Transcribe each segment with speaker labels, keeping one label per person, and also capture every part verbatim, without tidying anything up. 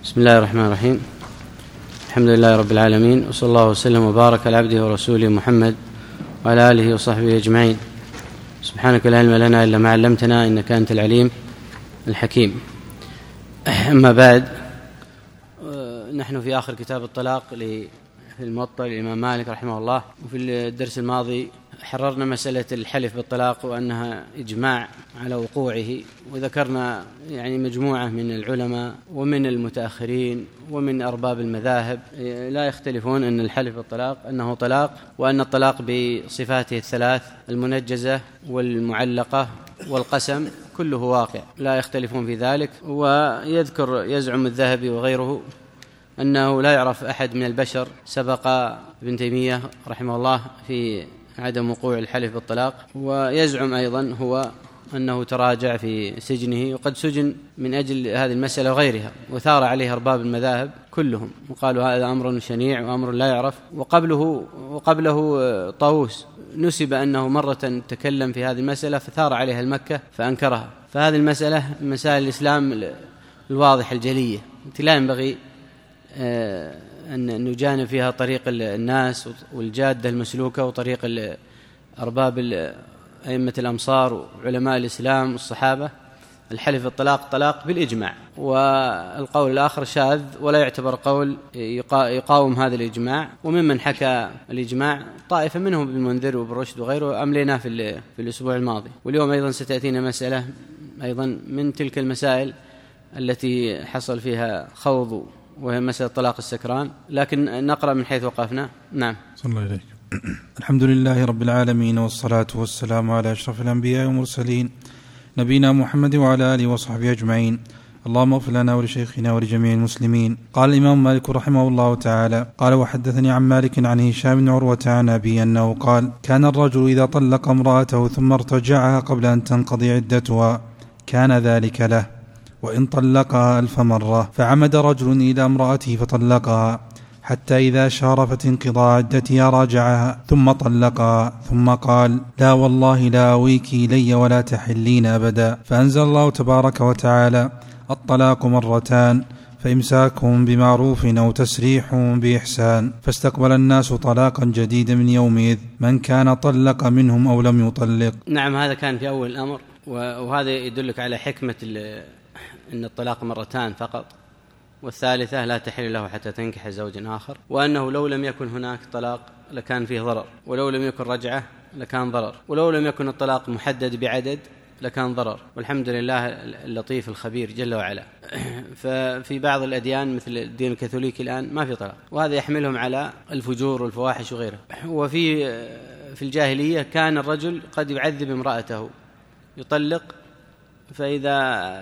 Speaker 1: بسم الله الرحمن الرحيم. الحمد لله رب العالمين، وصلى الله وسلم وبارك على عبده ورسوله محمد وعلى آله وصحبه أجمعين. سبحانك لا علم لنا إلا ما علمتنا إنك أنت العليم الحكيم. أما بعد، نحن في آخر كتاب الطلاق في الموطأ للإمام مالك رحمه الله. وفي الدرس الماضي حررنا مسألة الحلف بالطلاق وأنها إجماع على وقوعه، وذكرنا يعني مجموعة من العلماء ومن المتأخرين ومن أرباب المذاهب لا يختلفون أن الحلف بالطلاق أنه طلاق، وأن الطلاق بصفاته الثلاث المنجزة والمعلقة والقسم كله واقع، لا يختلفون في ذلك. ويذكر يزعم الذهبي وغيره أنه لا يعرف أحد من البشر سبق ابن تيمية رحمه الله في عدم وقوع الحلف بالطلاق. ويزعم أيضا هو أنه تراجع في سجنه، وقد سجن من أجل هذه المسألة وغيرها، وثار عليه أرباب المذاهب كلهم وقالوا هذا أمر شنيع وأمر لا يعرف. وقبله وقبله طاووس نسب أنه مرة تكلم في هذه المسألة فثار عليها المكة فأنكرها. فهذه المسألة مسائل الإسلام الواضحة الجلية التي لا ينبغي أن نجانب فيها طريق الناس والجادة المسلوكة وطريق أرباب أئمة الأمصار وعلماء الإسلام والصحابة. الحلف بالطلاق طلاق بالإجماع، والقول الآخر شاذ ولا يعتبر قول يقاوم هذا الإجماع. وممن حكى الإجماع طائفة منهم ابن المنذر وابن رشد وغيره أملينا في, في الأسبوع الماضي. واليوم أيضا ستأتينا مسألة أيضا من تلك المسائل التي حصل فيها خوض، وهي مسألة طلاق السكران، لكن نقرأ من حيث وقفنا. نعم.
Speaker 2: صلى الله عليك. الحمد لله رب العالمين، والصلاة والسلام على أشرف الأنبياء والمرسلين نبينا محمد وعلى آله وصحبه أجمعين. اللهم اغفر لنا ولشيخنا ولجميع المسلمين. قال الإمام مالك رحمه الله تعالى: قال وحدثني عن مالك عن هشام بن عروة عن أبي أنه قال: كان الرجل إذا طلق امرأته ثم ارتجعها قبل أن تنقضي عدتها كان ذلك له، وإن طلقها ألف مرة. فعمد رجل إلى امرأته فطلقها حتى إذا شارفت انقضاء عدتها راجعها ثم طلقها، ثم قال: لا والله لا أويك إلي ولا تحلين أبدا. فأنزل الله تبارك وتعالى: الطلاق مرتان، فإمساكهم بمعروف أو تسريح بإحسان. فاستقبل الناس طلاقا جديدا من يومئذ، من كان طلق منهم أو لم يطلق.
Speaker 1: نعم، هذا كان في أول الأمر، وهذا يدلك على حكمة أن الطلاق مرتان فقط، والثالثة لا تحل له حتى تنكح زوجا آخر، وأنه لو لم يكن هناك طلاق لكان فيه ضرر، ولو لم يكن رجعة لكان ضرر، ولو لم يكن الطلاق محدد بعدد لكان ضرر. والحمد لله اللطيف الخبير جل وعلا. ففي بعض الأديان مثل الدين الكاثوليكي الآن ما في طلاق، وهذا يحملهم على الفجور والفواحش وغيره. وفي في الجاهلية كان الرجل قد يعذب امرأته، يطلق فإذا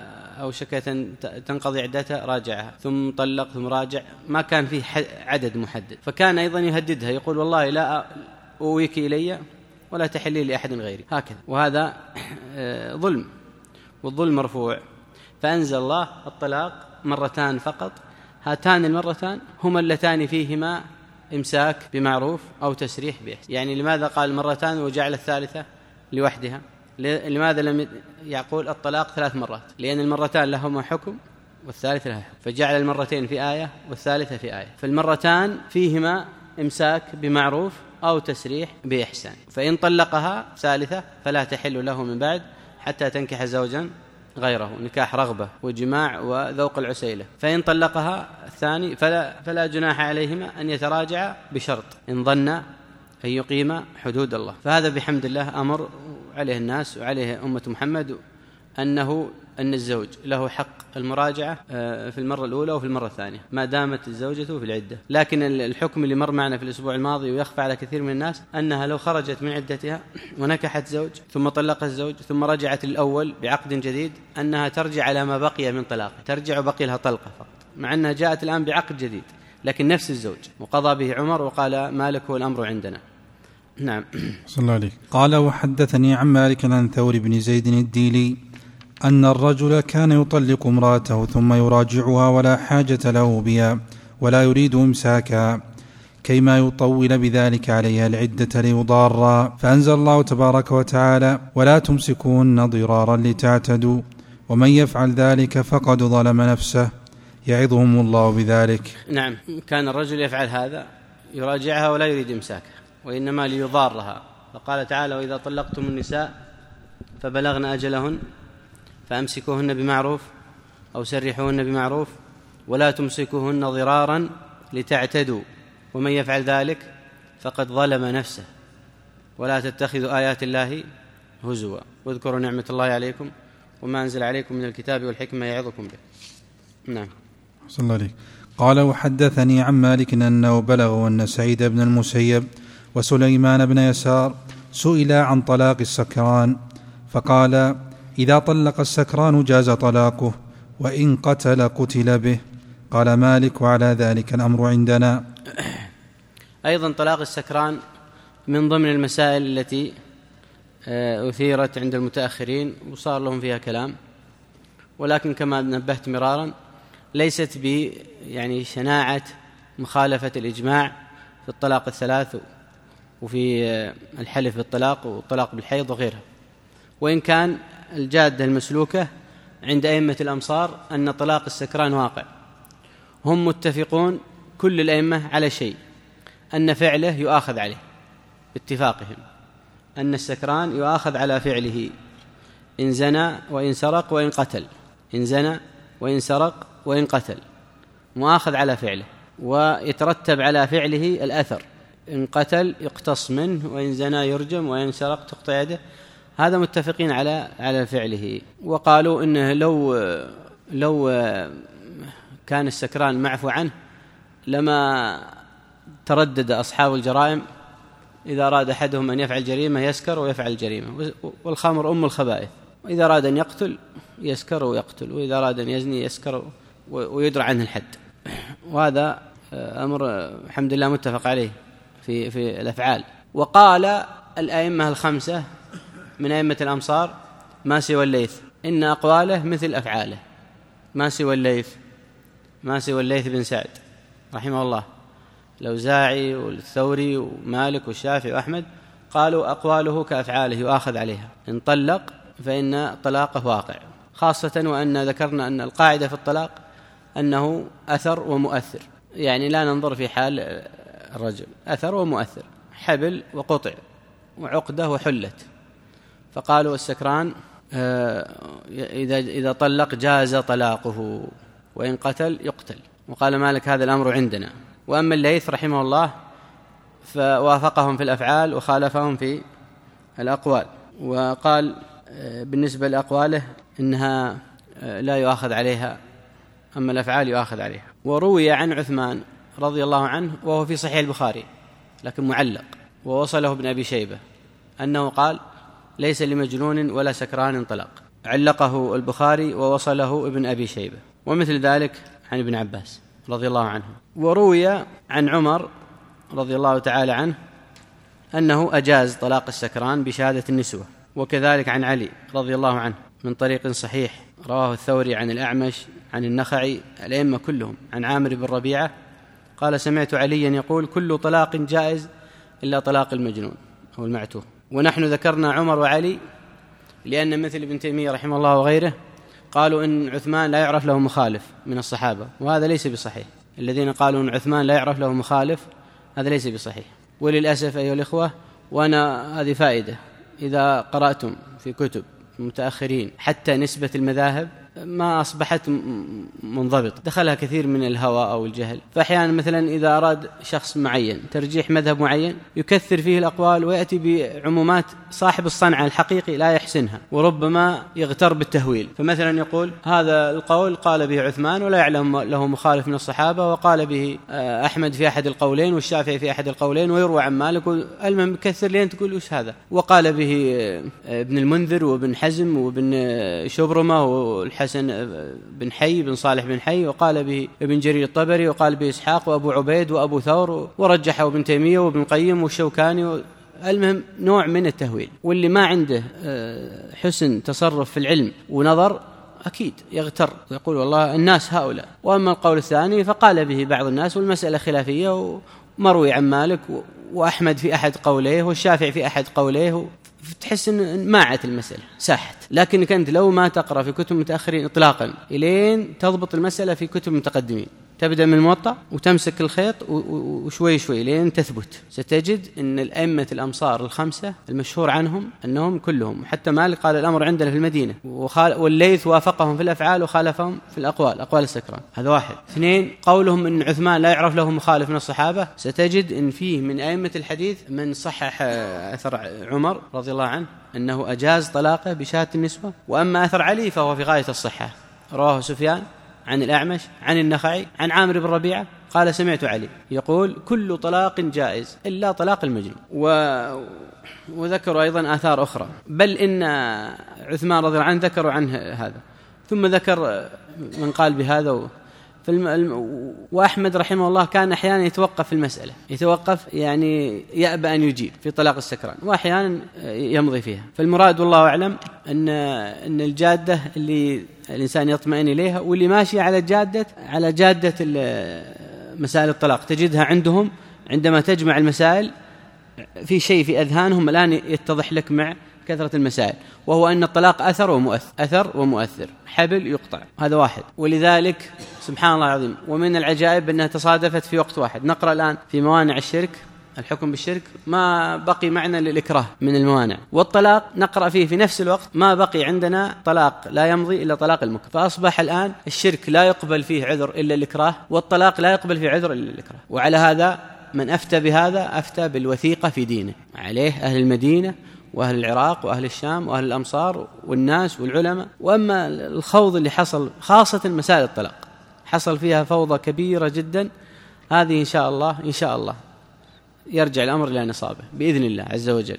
Speaker 1: أوشكت تنقضي عدتها راجعها، ثم طلق ثم راجع، ما كان فيه عدد محدد. فكان أيضا يهددها يقول: والله لا أويك إلي ولا تحلي لأحد غيري، هكذا. وهذا ظلم، والظلم مرفوع. فأنزل الله الطلاق مرتان فقط، هاتان المرتان هما اللتان فيهما إمساك بمعروف أو تسريح بإحسان. يعني لماذا قال مرتان وجعل الثالثة لوحدها؟ لماذا لم يقول الطلاق ثلاث مرات؟ لأن المرتان لهما حكم والثالث لها حكم، فجعل المرتين في آية والثالثة في آية. فالمرتان فيهما إمساك بمعروف أو تسريح بإحسان. فإن طلقها ثالثة فلا تحل له من بعد حتى تنكح زوجا غيره، نكاح رغبة وجماع وذوق العسيلة. فإن طلقها الثاني فلا, فلا جناح عليهما أن يتراجع بشرط إن ظن أن يقيم حدود الله. فهذا بحمد الله أمر عليه الناس وعليه أمة محمد، أنه أن الزوج له حق المراجعة في المرة الأولى وفي المرة الثانية ما دامت الزوجة في العدة. لكن الحكم اللي مر معنا في الأسبوع الماضي ويخفى على كثير من الناس أنها لو خرجت من عدتها ونكحت زوج ثم طلق الزوج ثم رجعت الأول بعقد جديد، أنها ترجع على ما بقي من طلاق، ترجع وبقي لها طلقة فقط، مع أنها جاءت الآن بعقد جديد لكن نفس الزوج. وقضى به عمر وقال مالك هو الأمر عندنا. نعم.
Speaker 2: صلى الله عليه. قال وحدثني عن مالك عن ثور بن زيد الديلي أن الرجل كان يطلق امرأته ثم يراجعها ولا حاجة له بها ولا يريد إمساكها، كيما يطول بذلك عليها العدة ليضارها. فأنزل الله تبارك وتعالى: ولا تمسكوهن ضرارا لتعتدوا، ومن يفعل ذلك فقد ظلم نفسه، يعظهم الله بذلك.
Speaker 1: نعم، كان الرجل يفعل هذا، يراجعها ولا يريد إمساكها، وإنما ليضارها. فقال تعالى: وإذا طلقتم النساء فبلغن أجلهن فأمسكوهن بمعروف أو سرحوهن بمعروف ولا تمسكوهن ضرارا لتعتدوا ومن يفعل ذلك فقد ظلم نفسه ولا تتخذوا آيات الله هزوا واذكروا نعمة الله عليكم وما أنزل عليكم من الكتاب والحكمة يعظكم به. نعم.
Speaker 2: صلى الله عليه. قال: وحدثني عن مالك أنه بلغ أن سعيد بن المسيب وسليمان بن يسار سئلا عن طلاق السكران فقال: إذا طلق السكران جاز طلاقه وإن قتل قتل به. قال مالك: وعلى ذلك الأمر عندنا.
Speaker 1: أيضا طلاق السكران من ضمن المسائل التي أثيرت عند المتأخرين وصار لهم فيها كلام، ولكن كما نبهت مرارا ليست ب يعني شناعة مخالفة الإجماع في الطلاق الثلاث وفي الحلف بالطلاق والطلاق بالحيض وغيرها، وإن كان الجادة المسلوكة عند أئمة الأمصار أن طلاق السكران واقع. هم متفقون كل الأئمة على شيء، أن فعله يؤاخذ عليه باتفاقهم، أن السكران يؤاخذ على فعله إن زنى وإن سرق وإن قتل، إن زنى وإن سرق وإن قتل مؤاخذ على فعله، ويترتب على فعله الأثر، إن قتل يقتص منه وإن زنى يرجم وإن سرق تقطع يده. هذا متفقين على على فعله. وقالوا إنه لو لو كان السكران معفو عنه لما تردد أصحاب الجرائم، إذا أراد أحدهم أن يفعل جريمة يسكر ويفعل الجريمة، والخمر أم الخبائث، وإذا أراد أن يقتل يسكر ويقتل، وإذا أراد أن يزني يسكر ويدرى عنه الحد. وهذا أمر الحمد لله متفق عليه في في الأفعال. وقال الأئمة الخمسة من أئمة الأمصار ما سوى الليث إن أقواله مثل أفعاله، ما سوى الليث ما سوى الليث بن سعد رحمه الله، الأوزاعي والثوري ومالك والشافعي وأحمد قالوا أقواله كأفعاله يؤاخذ عليها، إن طلق فإن طلاقه واقع، خاصة وأن ذكرنا أن القاعدة في الطلاق أنه أثر ومؤثر، يعني لا ننظر في حال الرجل، أثر ومؤثر، حبل وقطع وعقدة وحلت. فقالوا السكران إذا إذا طلق جاز طلاقه وإن قتل يقتل. وقال مالك هذا الأمر عندنا. وأما الليث رحمه الله فوافقهم في الأفعال وخالفهم في الأقوال، وقال بالنسبة لأقواله إنها لا يؤاخذ عليها، أما الأفعال يؤاخذ عليها. وروي عن عثمان رضي الله عنه وهو في صحيح البخاري لكن معلق، ووصله ابن أبي شيبة أنه قال ليس لمجنون ولا سكران طلاق، علقه البخاري ووصله ابن أبي شيبة. ومثل ذلك عن ابن عباس رضي الله عنه. وروي عن عمر رضي الله تعالى عنه أنه أجاز طلاق السكران بشهادة النسوة، وكذلك عن علي رضي الله عنه من طريق صحيح رواه الثوري عن الأعمش عن النخعي، الأئمة كلهم، عن عامر بن ربيعة قال سمعت عليا يقول كل طلاق جائز إلا طلاق المجنون أو المعتوه. ونحن ذكرنا عمر وعلي لأن مثل ابن تيمية رحمه الله وغيره قالوا إن عثمان لا يعرف له مخالف من الصحابة، وهذا ليس بصحيح. الذين قالوا إن عثمان لا يعرف له مخالف هذا ليس بصحيح. وللأسف أيها الإخوة، وأنا هذه فائدة، إذا قرأتم في كتب متأخرين حتى نسبة المذاهب ما أصبحت منضبط، دخلها كثير من الهوى أو الجهل. فأحيانا مثلا إذا أراد شخص معين ترجيح مذهب معين يكثر فيه الأقوال ويأتي بعمومات صاحب الصنعة الحقيقي لا يحسنها، وربما يغتر بالتهويل. فمثلا يقول هذا القول قال به عثمان ولا يعلم له مخالف من الصحابة، وقال به أحمد في أحد القولين والشافعي في أحد القولين، ويروى عن مالك. المهم يكثر لين تقول وش هذا، وقال به ابن المنذر وابن حزم وابن شبرمة والحسن بن حي بن صالح بن حي، وقال به ابن جرير الطبري، وقال به إسحاق وأبو عبيد وأبو ثور، ورجحه ابن تيمية وابن قيم والشوكاني. المهم نوع من التهويل. واللي ما عنده حسن تصرف في العلم ونظر أكيد يغتر ويقول والله الناس هؤلاء. وأما القول الثاني فقال به بعض الناس، والمسألة خلافية، ومروي عن مالك وأحمد في أحد قوليه والشافعي في أحد قوليه، تحس أن ماعت المسألة ساحت. لكنك أنت لو ما تقرأ في كتب متأخرين إطلاقا إلين تضبط المسألة في كتب متقدمين، تبدأ من الموطأ وتمسك الخيط وشوي شوي لين تثبت، ستجد أن الأئمة الأمصار الخمسة المشهور عنهم أنهم كلهم، حتى مالك قال الأمر عندنا في المدينة، والليث وافقهم في الأفعال وخالفهم في الأقوال، أقوال السكران. هذا واحد. اثنين، قولهم أن عثمان لا يعرف له مخالف من الصحابة، ستجد أن فيه من أئمة الحديث من صحح أثر عمر رضي الله عنه أنه أجاز طلاقه بشهادة النسوة، وأما أثر علي فهو في غاية الصحة، رواه سفيان عن الأعمش عن النخعي عن عامر بن ربيعة قال سمعت علي يقول كل طلاق جائز إلا طلاق المجنون. و... وذكروا أيضا آثار أخرى، بل إن عثمان رضي الله عنه ذكروا عنه هذا. ثم ذكر من قال بهذا و... الم... وأحمد رحمه الله كان أحيانا يتوقف في المسألة، يتوقف يعني يأبى أن يجيب في طلاق السكران، وأحيانا يمضي فيها. فالمراد والله أعلم أن أن الجادة اللي الإنسان يطمئن إليها، واللي ماشي على جادة على جادة مسائل الطلاق تجدها عندهم عندما تجمع المسائل في شيء في أذهانهم الآن يتضح لك مع كثرة المسائل، وهو أن الطلاق أثر ومؤثر، أثر ومؤثر، حبل يقطع، هذا واحد. ولذلك سبحان الله العظيم، ومن العجائب أنها تصادفت في وقت واحد. نقرأ الآن في موانع الشرك، الحكم بالشرك، ما بقي معنى للإكراه من الموانع، والطلاق نقرأ فيه في نفس الوقت ما بقي عندنا طلاق لا يمضي إلا طلاق المكره. فأصبح الآن الشرك لا يقبل فيه عذر إلا الإكراه، والطلاق لا يقبل فيه عذر إلا الإكراه. وعلى هذا من أفتى بهذا أفتى بالوثيقة في دينه، عليه أهل المدينة وأهل العراق وأهل الشام وأهل الأمصار والناس والعلماء. وأما الخوض اللي حصل خاصة مسائل الطلاق حصل فيها فوضى كبيرة جدا، هذه إن شاء الله إن شاء الله يرجع الأمر إلى نصابه بإذن الله عز وجل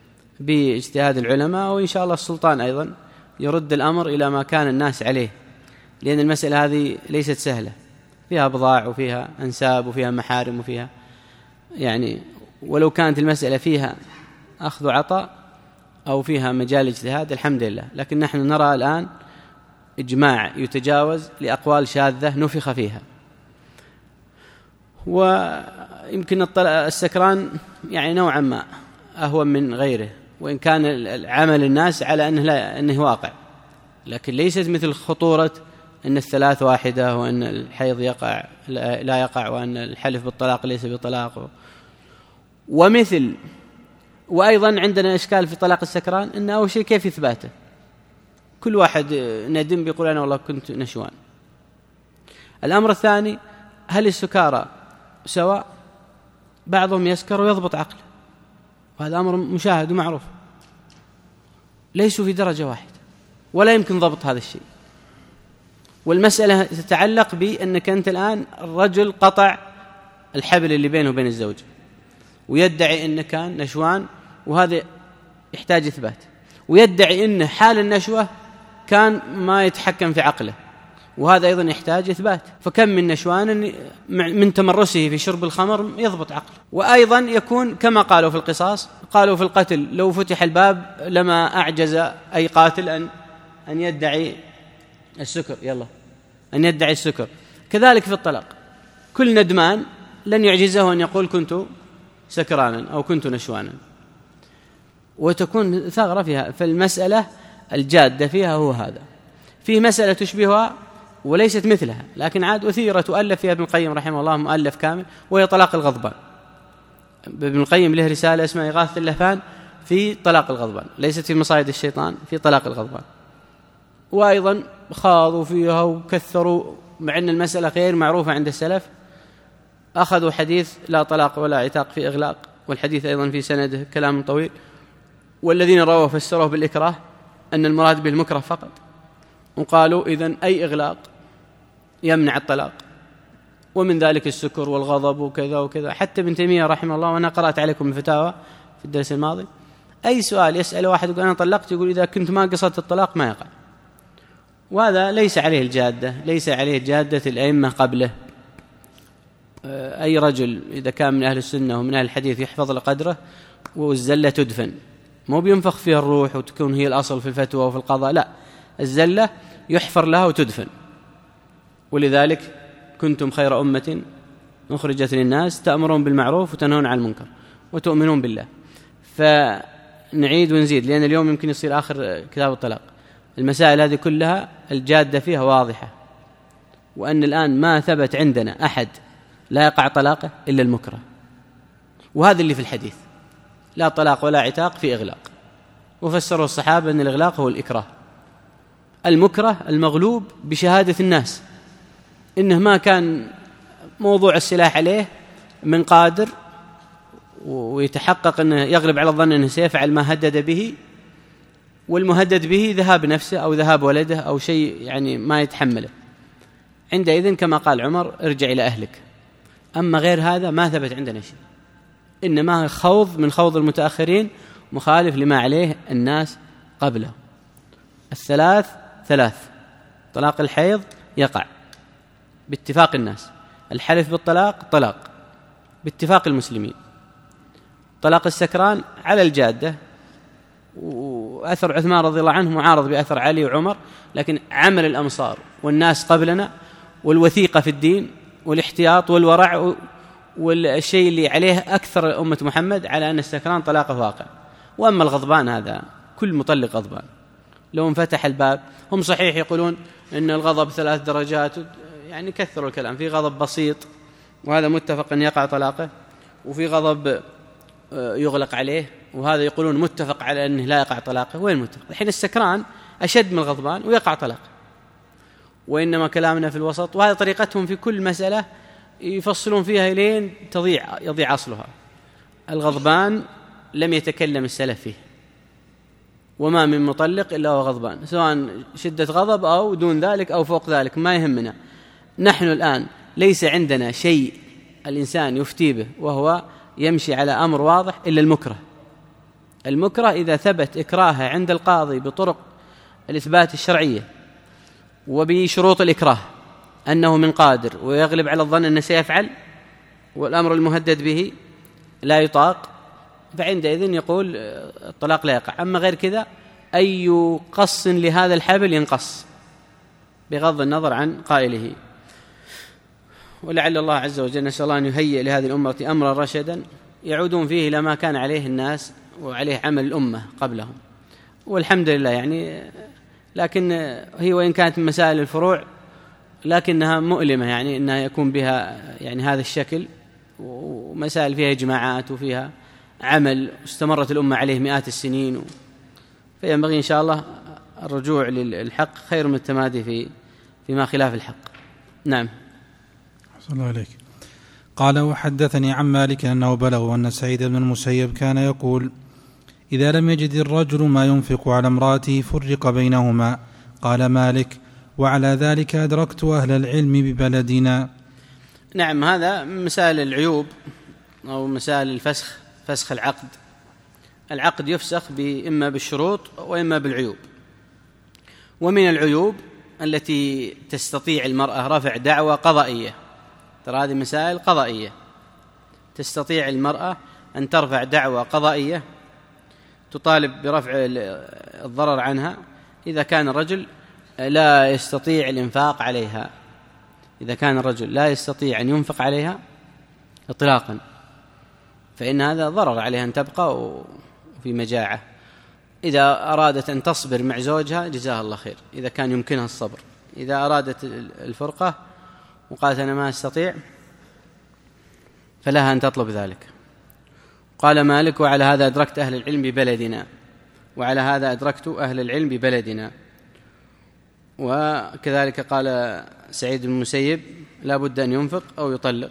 Speaker 1: باجتهاد العلماء، وإن شاء الله السلطان أيضا يرد الأمر إلى ما كان الناس عليه، لأن المسألة هذه ليست سهلة، فيها بضاع وفيها أنساب وفيها محارم وفيها يعني، ولو كانت المسألة فيها أخذ وعطاء أو فيها مجال اجتهاد الحمد لله، لكن نحن نرى الآن إجماع يتجاوز لأقوال شاذة نفخ فيها. ويمكن السكران يعني نوعا ما أهون من غيره، وإن كان عمل الناس على أنه, لا أنه واقع، لكن ليست مثل خطورة أن الثلاث واحدة، وأن الحيض يقع لا يقع، وأن الحلف بالطلاق ليس بطلاق. ومثل وأيضا عندنا إشكال في طلاق السكران أن أول شيء كيف إثباته، كل واحد ندم بيقول أنا والله كنت نشوان. الأمر الثاني، هل السكارى سواء؟ بعضهم يسكر ويضبط عقله، وهذا أمر مشاهد ومعروف، ليسوا في درجة واحدة ولا يمكن ضبط هذا الشيء. والمسألة تتعلق بأنك أنت الآن الرجل قطع الحبل اللي بينه وبين الزوج ويدعي أنه كان نشوان، وهذا يحتاج إثبات، ويدعي أن حال النشوة كان ما يتحكم في عقله، وهذا أيضا يحتاج إثبات. فكم من نشوان من تمرسه في شرب الخمر يضبط عقله. وأيضا يكون كما قالوا في القصاص، قالوا في القتل لو فتح الباب لما أعجز أي قاتل أن أن يدعي السكر، يلا أن يدعي السكر. كذلك في الطلاق، كل ندمان لن يعجزه أن يقول كنت سكرانا أو كنت نشوانا، وتكون ثغرة فيها. فالمسألة الجادة فيها هو هذا. في مسألة تشبهها وليست مثلها، لكن عاد أثيرة تؤلف فيها ابن القيم رحمه الله مؤلف كامل، وهي طلاق الغضبان. ابن القيم له رسالة اسمها إغاثة اللهفان في طلاق الغضبان، ليست في مصائد الشيطان، في طلاق الغضبان. وأيضا خاضوا فيها وكثروا، مع أن المسألة غير معروفة عند السلف. أخذوا حديث لا طلاق ولا عتاق في إغلاق، والحديث أيضا في سنده كلام طويل، والذين رووا فسروه بالإكراه أن المراد بالمكره فقط، وقالوا إذن أي إغلاق يمنع الطلاق، ومن ذلك السكر والغضب وكذا وكذا. حتى ابن تيمية رحمه الله، وأنا قرأت عليكم الفتاوى في الدرس الماضي، أي سؤال يسأل واحد يقول أنا طلقت، يقول إذا كنت ما قصدت الطلاق ما يقع. وهذا ليس عليه الجادة، ليس عليه جادة الأئمة قبله. أي رجل إذا كان من أهل السنة ومن أهل الحديث يحفظ لقدره، والزلة تدفن، مو بينفخ فيها الروح وتكون هي الأصل في الفتوى وفي القضاء، لا، الزلة يحفر لها وتدفن. ولذلك كنتم خير أمة أخرجت للناس تأمرون بالمعروف وتنهون عن المنكر وتؤمنون بالله. نعيد ونزيد، لأن اليوم يمكن يصير آخر كتاب الطلاق. المسائل هذه كلها الجادة فيها واضحة، وأن الآن ما ثبت عندنا أحد لا يقع طلاقه إلا المكره، وهذا اللي في الحديث، لا طلاق ولا عتاق في إغلاق. وفسروا الصحابة أن الإغلاق هو الإكراه، المكره المغلوب بشهادة الناس إنه ما كان موضوع السلاح عليه من قادر، ويتحقق أنه يغلب على الظن أنه سيفعل ما هدد به، والمهدد به ذهاب نفسه أو ذهاب ولده أو شيء يعني ما يتحمله، عندئذ كما قال عمر ارجع إلى أهلك. أما غير هذا ما ثبت عندنا شيء، إنما خوض من خوض المتأخرين مخالف لما عليه الناس قبله. الثلاث ثلاث، طلاق الحيض يقع باتفاق الناس، الحلف بالطلاق طلاق باتفاق المسلمين، طلاق السكران على الجادة، وأثر عثمان رضي الله عنه معارض بأثر علي وعمر، لكن عمل الأمصار والناس قبلنا والوثيقة في الدين والاحتياط والورع والشيء اللي عليه أكثر أمة محمد على أن السكران طلاقه واقع. وأما الغضبان هذا كل مطلق غضبان، لو انفتح الباب، هم صحيح يقولون أن الغضب ثلاث درجات، يعني كثروا الكلام، في غضب بسيط وهذا متفق أن يقع طلاقه، وفي غضب يغلق عليه وهذا يقولون متفق على أنه لا يقع طلاقه. وين متفق؟ الحين السكران أشد من الغضبان ويقع طلاقه، وإنما كلامنا في الوسط، وهذا طريقتهم في كل مسألة يفصلون فيها إلين تضيع يضيع أصلها. الغضبان لم يتكلم السلف فيه، وما من مطلق إلا هو غضبان، سواء شدة غضب أو دون ذلك أو فوق ذلك، ما يهمنا. نحن الآن ليس عندنا شيء الإنسان يفتي به وهو يمشي على أمر واضح إلا المكره. المكره إذا ثبت إكراهه عند القاضي بطرق الإثبات الشرعية وبشروط الإكراه أنه من قادر ويغلب على الظن أنه سيفعل والأمر المهدد به لا يطاق، فعندئذ يقول الطلاق لا يقع. أما غير كذا أي قص لهذا الحبل ينقص بغض النظر عن قائله. ولعل الله عز وجل نسأل الله أن يهيئ لهذه الأمة أمرا رشدا يعودون فيه إلى ما كان عليه الناس وعليه عمل الأمة قبلهم، والحمد لله. يعني لكن هي وإن كانت من مسائل الفروع لكنها مؤلمة، يعني أنها يكون بها يعني هذا الشكل، ومسائل فيها إجماعات وفيها عمل استمرت الأمة عليه مئات السنين، فينبغي إن شاء الله الرجوع للحق خير من التمادي في فيما خلاف الحق. نعم.
Speaker 2: صلى الله عليك. قال وحدثني عن مالك أنه بلغ أن سعيد بن المسيب كان يقول إذا لم يجد الرجل ما ينفق على امرأته فرق بينهما. قال مالك وعلى ذلك أدركت أهل العلم ببلدنا.
Speaker 1: نعم، هذا من مسائل العيوب أو مسائل الفسخ، فسخ العقد. العقد يفسخ إما بالشروط وإما بالعيوب. ومن العيوب التي تستطيع المرأة رفع دعوى قضائية، ترى هذه مسائل قضائية، تستطيع المرأة أن ترفع دعوى قضائية تطالب برفع الضرر عنها إذا كان الرجل لا يستطيع الإنفاق عليها، إذا كان الرجل لا يستطيع أن ينفق عليها إطلاقا، فإن هذا ضرر عليها أن تبقى وفي مجاعة. إذا أرادت أن تصبر مع زوجها جزاها الله خير إذا كان يمكنها الصبر، إذا أرادت الفرقة وقالت أنا ما أستطيع فلها أن تطلب ذلك. قال مالك وعلى هذا أدركت أهل العلم ببلدنا، وعلى هذا أدركت أهل العلم ببلدنا. وكذلك قال سعيد بن المسيب لا بد أن ينفق أو يطلق.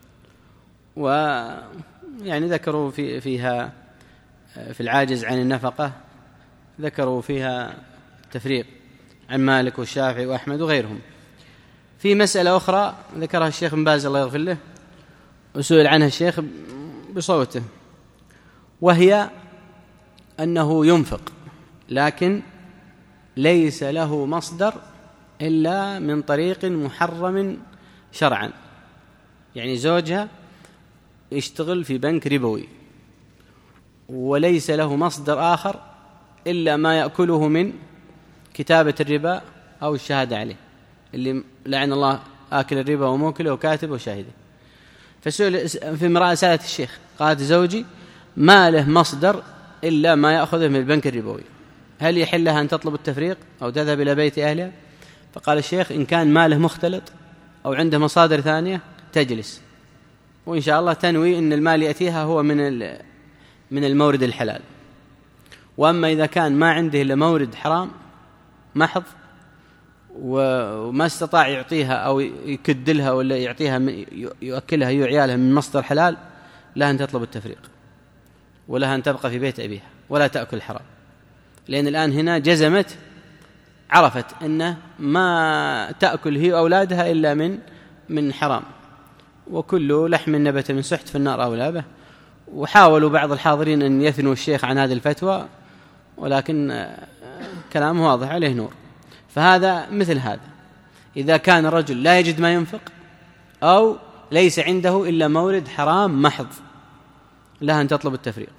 Speaker 1: ويعني ذكروا في فيها في العاجز عن النفقة ذكروا فيها تفريق عن مالك والشافعي وأحمد وغيرهم. في مسألة أخرى ذكرها الشيخ بن باز الله يغفر له وسئل عنها الشيخ بصوته، وهي أنه ينفق لكن ليس له مصدر إلا من طريق محرم شرعا، يعني زوجها يشتغل في بنك ربوي وليس له مصدر آخر إلا ما يأكله من كتابة الربا أو الشهادة عليه، اللي لعن الله آكل الربا وموكله وكاتبه وشاهده. فسئل في امرأة سألت الشيخ قالت زوجي ما له مصدر إلا ما يأخذه من البنك الربوي. هل يحل لها أن تطلب التفريق أو تذهب إلى بيت أهلها؟ فقال الشيخ إن كان ماله مختلط أو عنده مصادر ثانية تجلس، وإن شاء الله تنوي أن المال يأتيها هو من من المورد الحلال. وأما إذا كان ما عنده إلا مورد حرام محض وما استطاع يعطيها أو يكدلها ولا يعطيها يؤكلها هي وعيالها من مصدر حلال، لها أن تطلب التفريق ولها أن تبقى في بيت أبيها ولا تأكل الحرام، لأن الآن هنا جزمت عرفت أنه ما تأكل هي أولادها إلا من من حرام، وكل لحم نبت من سحت في النار أولى به. وحاولوا بعض الحاضرين أن يثنوا الشيخ عن هذه الفتوى، ولكن كلامه واضح عليه نور. فهذا مثل هذا، إذا كان الرجل لا يجد ما ينفق أو ليس عنده إلا مورد حرام محض، لها أن تطلب التفريق.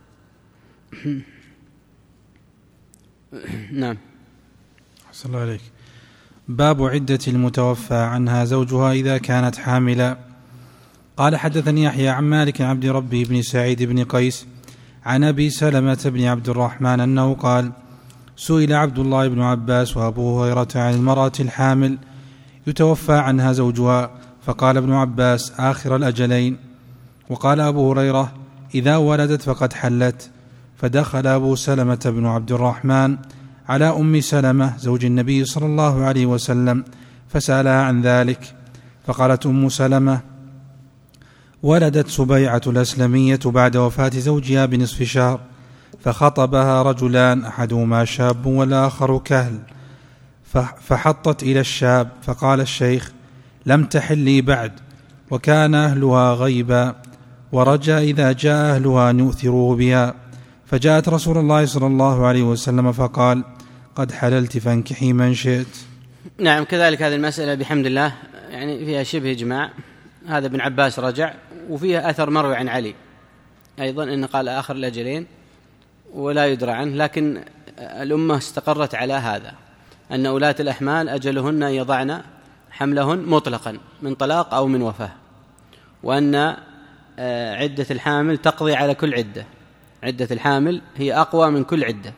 Speaker 1: نعم.
Speaker 2: أحسن الله عليك. باب عدة المتوفى عنها زوجها إذا كانت حاملا. قال حدثني يحيى عن مالك عبد ربي بن سعيد بن قيس عن أبي سلمة بن عبد الرحمن أنه قال: سئل عبد الله بن عباس وأبو هريرة عن المرأة الحامل يتوفى عنها زوجها، فقال ابن عباس: آخر الأجلين. وقال أبو هريرة: إذا ولدت فقد حلت. فدخل أبو سلمة بن عبد الرحمن على أم سلمة زوج النبي صلى الله عليه وسلم فسألها عن ذلك، فقالت أم سلمة: ولدت سبيعة الأسلمية بعد وفاة زوجها بنصف شهر، فخطبها رجلان أحدهما شاب والآخر كهل، فحطت إلى الشاب، فقال الشيخ: لم تحلي بعد، وكان أهلها غيبا، ورجى إذا جاء أهلها أن يؤثروه بها. فجاءت رسول الله صلى الله عليه وسلم فقال: قد حللت فانكحي من شئت.
Speaker 1: نعم، كذلك هذه المسألة بحمد الله يعني فيها شبه إجماع. هذا ابن عباس رجع، وفيها أثر مروي عن علي أيضا إن قال آخر الأجلين ولا يدرى عنه، لكن الأمة استقرت على هذا أن أولاة الأحمال أجلهن يضعن حملهن مطلقا من طلاق أو من وفاة، وأن عدة الحامل تقضي على كل عدة، عدة الحامل هي أقوى من كل عدة.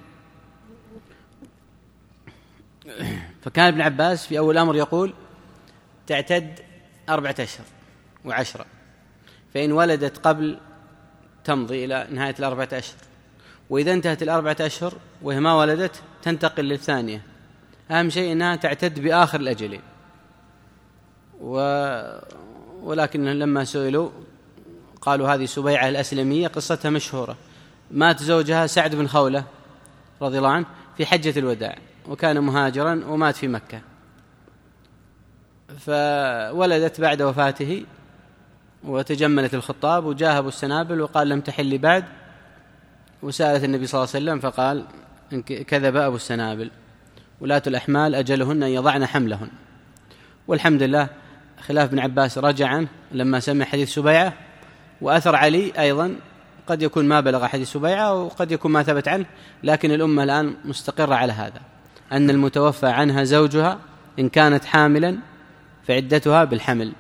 Speaker 1: فكان ابن عباس في أول الأمر يقول تعتد أربعة أشهر وعشرة، فإن ولدت قبل تمضي إلى نهاية الأربعة أشهر، وإذا انتهت الأربعة أشهر وهي ما ولدت تنتقل للثانية. أهم شيء أنها تعتد بآخر الأجلين. و... ولكن لما سئلوا قالوا هذه سبيعة الأسلمية قصتها مشهورة، مات زوجها سعد بن خولة رضي الله عنه في حجة الوداع، وكان مهاجرا ومات في مكة، فولدت بعد وفاته وتجملت الخطاب، وجاء أبو السنابل وقال: لم تحل بعد. وسألت النبي صلى الله عليه وسلم فقال: كذب أبو السنابل، ولاة الأحمال أجلهن أن يضعن حملهن. والحمد لله خلاف ابن عباس رجع عنه لما سمع حديث سبيعة، وأثر علي أيضا قد يكون ما بلغ حديث سبيعة وقد يكون ما ثبت عنه، لكن الأمة الآن مستقرة على هذا، أن المتوفى عنها زوجها إن كانت حاملا فعدتها بالحمل،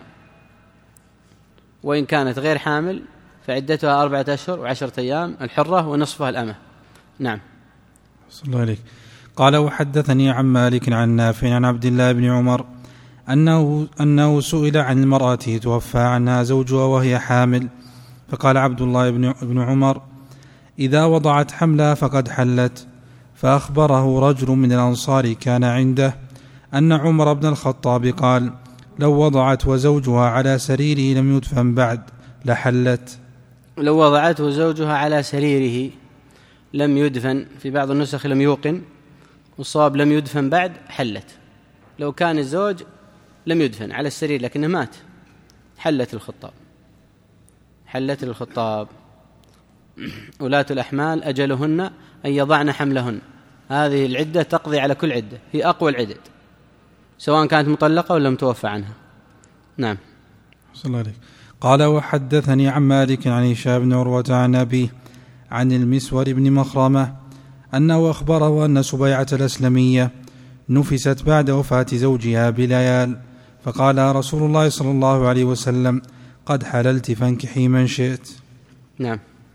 Speaker 1: وإن كانت غير حامل فعدتها أربعة أشهر وعشرة أيام الحرة ونصفها الأمة. نعم.
Speaker 2: صلى الله عليك. قال: وحدثني عن مالك عن نافع عن عبد الله بن عمر أنه, أنه سئل عن المرأة توفى عنها زوجها وهي حامل، فقال عبد الله بن عمر: إذا وضعت حملها فقد حلت. فأخبره رجل من الأنصار كان عنده أن عمر بن الخطاب قال: لو وضعت وزوجها على سريره لم يدفن بعد لحلت.
Speaker 1: لو وضعته زوجها على سريره لم يدفن، في بعض النسخ لم يوقن، والصواب لم يدفن بعد حلت. لو كان الزوج لم يدفن على السرير لكنه مات حلت الخطاب، حلت الخطاب. ولاة الأحمال أجلهن أن يضعن حملهن، هذه العدة تقضي على كل عدة، هي أقوى العدد سواء كانت مطلقة ولا متوفى عنها. نعم.
Speaker 2: صلى الله عليه. قال: وحدثني عن مالك عن هشام بن عروة عن أبيه عن المسور بن مخرمة أنه أخبره أن سبيعة الأسلمية نفست بعد وفاة زوجها بليال، فقال رسول الله صلى الله عليه وسلم: قد حللت فانكحي من شئت.
Speaker 1: نعم.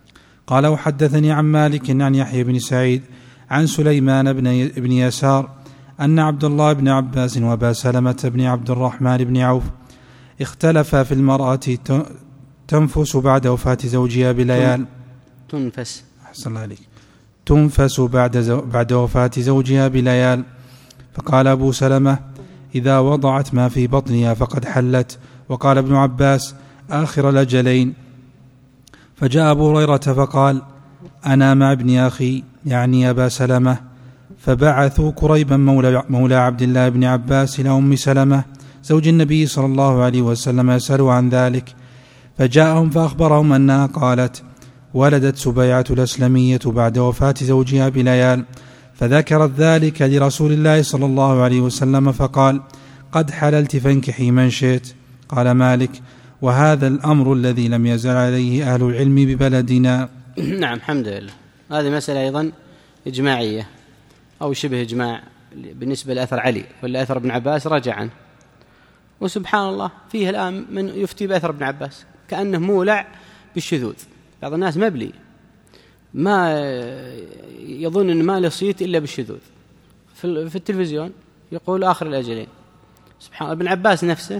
Speaker 2: قال وحدثني عن مالك عن يحيى بن سعيد عن سليمان بن, بن يسار أن عبد الله بن عباس وأبا سلمة بن عبد الرحمن بن عوف اختلفا في المرأة تنفس بعد وفاة زوجها بليال
Speaker 1: تنفس
Speaker 2: أحسن الله عليك تنفس بعد, زو بعد وفاة زوجها بليال. فقال أبو سلمة إذا وضعت ما في بطنها فقد حلت. وقال ابن عباس آخر الأجلين. فجاء أبو هريرة فقال أنا مع ابن أخي يعني أبا سلمة، فبعثوا كريبا مولى, مولى عبد الله بن عباس إلى أم سلمة زوج النبي صلى الله عليه وسلم يسألوا عن ذلك، فجاءهم فأخبرهم أنها قالت ولدت سبيعة الأسلمية بعد وفاة زوجها بليال، فذكرت ذلك لرسول الله صلى الله عليه وسلم فقال قد حللت فانكحي من شئت. قال مالك وهذا الأمر الذي لم يزل عليه أهل العلم ببلدنا.
Speaker 1: نعم الحمد لله. هذه مسألة أيضا إجماعية أو شبه إجماع بالنسبة لأثر علي، والأثر ابن عباس رجع عنه. وسبحان الله فيه الآن من يفتي بأثر ابن عباس كأنه مولع بالشذوذ. بعض الناس مبلي ما يظن أن ما له صيت إلا بالشذوذ، في التلفزيون يقول آخر الأجلين. سبحان الله ابن عباس نفسه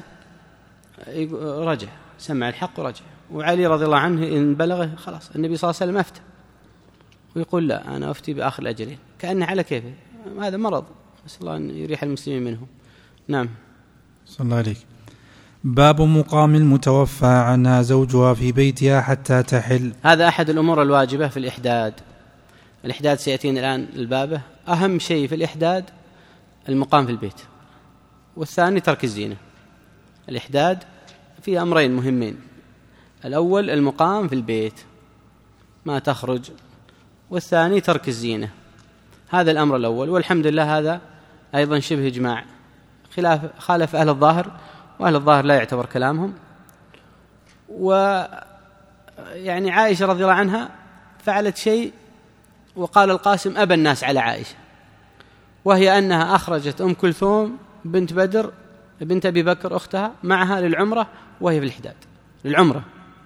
Speaker 1: رجع سمع الحق ورجع، وعلي رضي الله عنه إن بلغه خلاص النبي صلى الله عليه وسلم أفتى ويقول لا أنا أفتي بآخر الأجلين، كأنه على كيفه. هذا مرض نسأل الله أن يريح المسلمين منه. نعم
Speaker 2: صلى الله عليك. باب مقام المتوفى عنها زوجها في بيتها حتى تحل.
Speaker 1: هذا أحد الأمور الواجبة في الإحداد. الإحداد سيأتينا الآن البابه. أهم شيء في الإحداد المقام في البيت، والثاني ترك الزينة. الإحداد فيه أمرين مهمين، الأول المقام في البيت ما تخرج، والثاني ترك الزينة. هذا الأمر الأول، والحمد لله هذا أيضا شبه إجماع، خلاف خالف أهل الظاهر، وأهل الظاهر لا يعتبر كلامهم. ويعني عائشة رضي الله عنها فعلت شيء وقال القاسم أبى الناس على عائشة، وهي أنها أخرجت أم كلثوم بنت بدر بنت أبي بكر أختها معها للعمرة وهي في الإحداد، للعمرة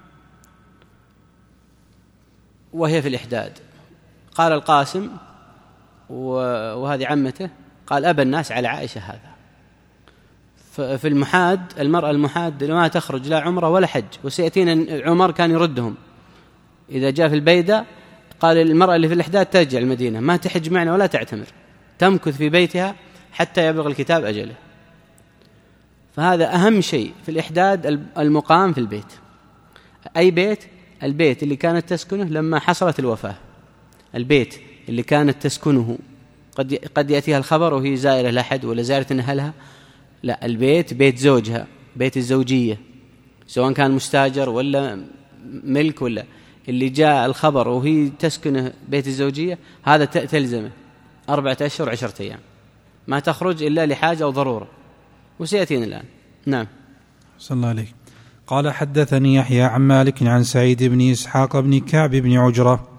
Speaker 1: وهي في الإحداد. قال القاسم وهذه عمته قال أبى الناس على عائشة هذا. في المحاد المرأة المحاد ما تخرج لا عمرة ولا حج، وسيأتينا عمر كان يردهم إذا جاء في البيدة، قال المرأة اللي في الإحداد ترجع المدينة ما تحج معنا ولا تعتمر، تمكث في بيتها حتى يبلغ الكتاب أجله. فهذا أهم شيء في الإحداد المقام في البيت. أي بيت؟ البيت اللي كانت تسكنه لما حصلت الوفاة، البيت اللي كانت تسكنه قد قد يأتيها الخبر وهي زائرة لأحد ولا زائرة أهلها، لا، البيت بيت زوجها، بيت الزوجية، سواء كان مستاجر ولا ملك، ولا اللي جاء الخبر وهي تسكنه بيت الزوجية، هذا تلزمه أربعة أشهر عشرة أيام، ما تخرج إلا لحاجة أو ضرورة، وسيأتينا الآن. نعم
Speaker 2: صلى الله عليه. قال حدثني يحيى عن مالك عن سعيد بن إسحاق بن كعب بن عجرة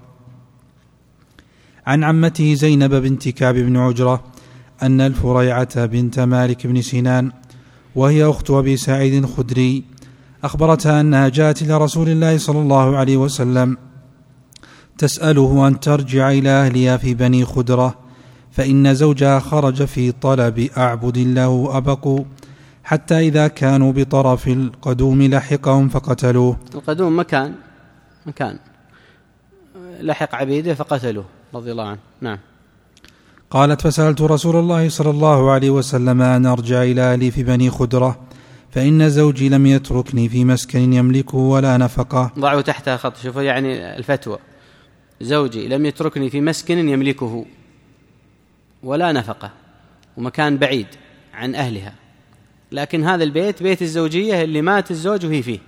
Speaker 2: عن عمته زينب بنت كعب بن عجرة أن الفريعة بنت مالك بن سنان وهي أخت أبي سعيد الخدري أخبرتها أنها جاءت إلى رسول الله صلى الله عليه وسلم تسأله أن ترجع إلى أهلها في بني خدرة، فإن زوجها خرج في طلب أعبد له أبقوا حتى إذا كانوا بطرف القدوم لحقهم فقتلوه.
Speaker 1: القدوم مكان مكان لحق عبيده فقتلوه رضي الله عنه. نعم.
Speaker 2: قالت فسألت رسول الله صلى الله عليه وسلم أن أرجع إلى أهلي في بني خدرة، فإن زوجي لم يتركني في مسكن يملكه ولا نفقة.
Speaker 1: ضعوا تحتها خط، شوفوا يعني الفتوى، زوجي لم يتركني في مسكن يملكه ولا نفقة، ومكان بعيد عن أهلها، لكن هذا البيت بيت الزوجية اللي مات الزوج وهي فيه،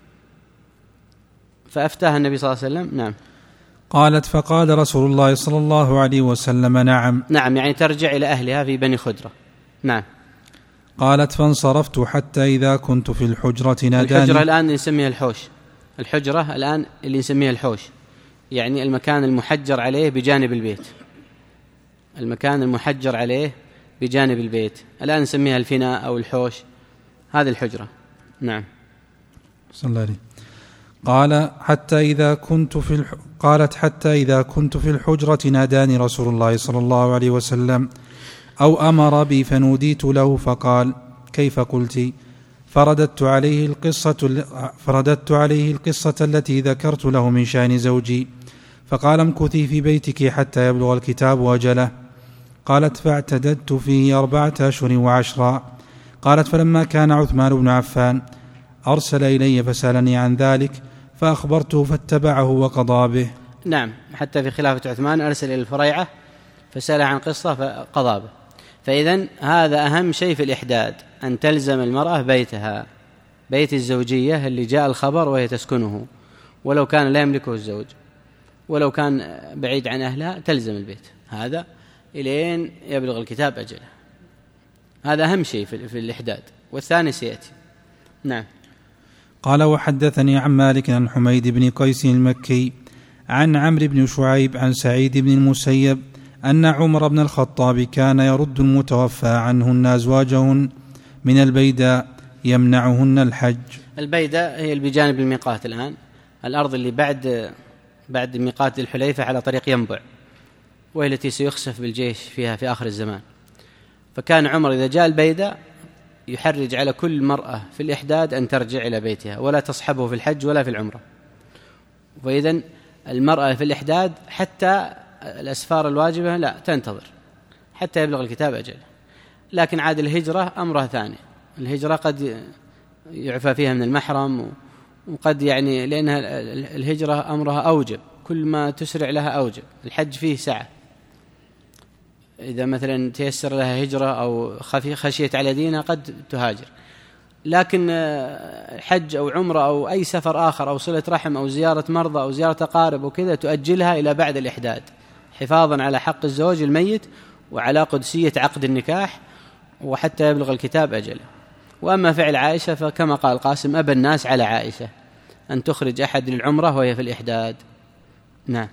Speaker 1: فأفتاها النبي صلى الله عليه وسلم. نعم.
Speaker 2: قالت فقال رسول الله صلى الله عليه وسلم نعم.
Speaker 1: نعم يعني ترجع إلى أهلها في بني خدرة. نعم.
Speaker 2: قالت فانصرفت حتى إذا كنت في الحجرة ناداني.
Speaker 1: الحجرة الآن نسميها الحوش، الحجرة الآن اللي نسميها الحوش، يعني المكان المحجر عليه بجانب البيت، المكان المحجر عليه بجانب البيت، الآن نسميها الفناء أو الحوش، هذه الحجرة. نعم.
Speaker 2: صلى الله عليه. قال حتى إذا كنت في الح... قالت حتى إذا كنت في الحجرة ناداني رسول الله صلى الله عليه وسلم أو أمر بي فنوديت له فقال كيف قلت؟ فرددت عليه القصة فرددت عليه القصة التي ذكرت له من شأن زوجي، فقال امكثي في بيتك حتى يبلغ الكتاب أجله. قالت فاعتددت فيه أربعة أشهر وعشرا. قالت فلما كان عثمان بن عفان أرسل إلي فسألني عن ذلك فأخبرته فاتبعه وقضى به.
Speaker 1: نعم، حتى في خلافة عثمان أرسل إلى الفريعة فسأل عن قصة فقضى به. فإذن هذا أهم شيء في الإحداد، أن تلزم المرأة بيتها، بيت الزوجية اللي جاء الخبر وهي تسكنه، ولو كان لا يملكه الزوج، ولو كان بعيد عن أهلها تلزم البيت هذا إلين يبلغ الكتاب أجله. هذا أهم شيء في الإحداد، والثاني سيأتي. نعم.
Speaker 2: قال وحدثني عن مالك عن حميد بن قيس المكي عن عمرو بن شعيب عن سعيد بن المسيب أن عمر بن الخطاب كان يرد المتوفى عنهن أزواجهن من البيداء يمنعهن الحج.
Speaker 1: البيداء هي اللي بجانب الميقات الآن، الأرض اللي بعد بعد ميقات الحليفة على طريق ينبع، وهي التي سيخسف بالجيش فيها في آخر الزمان. فكان عمر إذا جاء البيداء يحرج على كل مرأة في الإحداد أن ترجع إلى بيتها ولا تصحبه في الحج ولا في العمرة. وإذن المرأة في الإحداد حتى الأسفار الواجبة لا تنتظر حتى يبلغ الكتاب أجله. لكن عاد الهجرة أمرها ثاني، الهجرة قد يعفى فيها من المحرم، وقد يعني لأنها الهجرة أمرها أوجب، كل ما تسرع لها أوجب. الحج فيه سعة، إذا مثلا تيسر لها هجرة أو خشيت على دينها قد تهاجر. لكن حج أو عمرة أو أي سفر آخر أو صلة رحم أو زيارة مرضى أو زيارة أقارب وكذا تؤجلها إلى بعد الإحداد، حفاظا على حق الزوج الميت وعلى قدسية عقد النكاح وحتى يبلغ الكتاب أجله. وأما فعل عائشة فكما قال القاسم أبى الناس على عائشة أن تخرج أحد للعمرة وهي في الإحداد. نعم.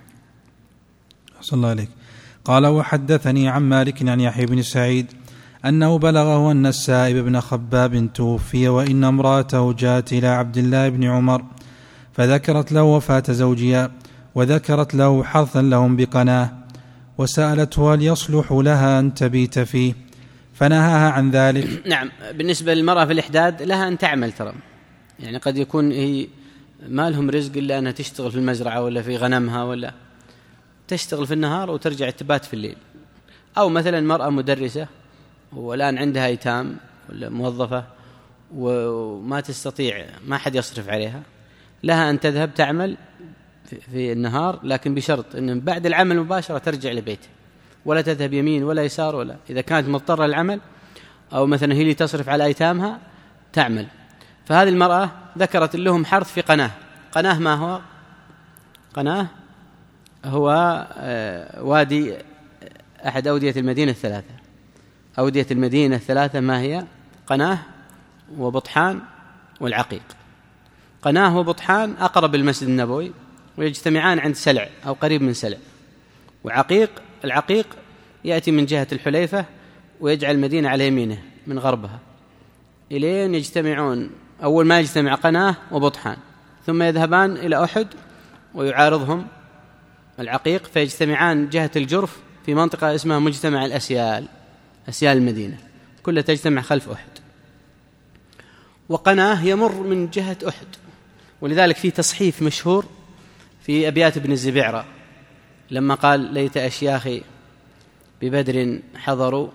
Speaker 2: صلى الله عليك. قال وحدثني عن مالك عن يحيى بن سعيد أنه بلغه أن السائب بن خباب توفي وإن امرأته جاءت إلى عبد الله بن عمر فذكرت له وفاة زوجها وذكرت له حرثا لهم بقناه وسألته هل يصلح لها أن تبيت فيه فنهاها عن ذلك.
Speaker 1: نعم. بالنسبة للمرأة في الإحداد لها أن تعمل، ترى يعني قد يكون هي ما لهم رزق إلا أنها تشتغل في المزرعة ولا في غنمها، ولا تشتغل في النهار وترجع تبات في الليل. أو مثلا مرأة مدرسة والآن عندها أيتام ولا موظفة وما تستطيع، ما حد يصرف عليها، لها أن تذهب تعمل في النهار، لكن بشرط أن بعد العمل مباشرة ترجع لبيتها، ولا تذهب يمين ولا يسار، ولا إذا كانت مضطرة للعمل أو مثلا هي اللي تصرف على أيتامها تعمل. فهذه المرأة ذكرت لهم حرث في قناه. قناه ما هو؟ قناه هو وادي أحد أودية المدينة الثلاثة. أودية المدينة الثلاثة ما هي؟ قناه وبطحان والعقيق. قناه وبطحان أقرب المسجد النبوي ويجتمعان عند سلع أو قريب من سلع، وعقيق العقيق يأتي من جهة الحليفة ويجعل المدينة على يمينه من غربها، إلين يجتمعون. أول ما يجتمع قناه وبطحان، ثم يذهبان إلى أحد ويعارضهم العقيق، فيجتمعان جهة الجرف في منطقة اسمها مجتمع الأسيال، أسيال المدينة كلها تجتمع خلف أحد. وقناه يمر من جهة أحد، ولذلك في تصحيف مشهور في أبيات ابن الزبيعرة لما قال ليت أشياخي ببدر حضروا،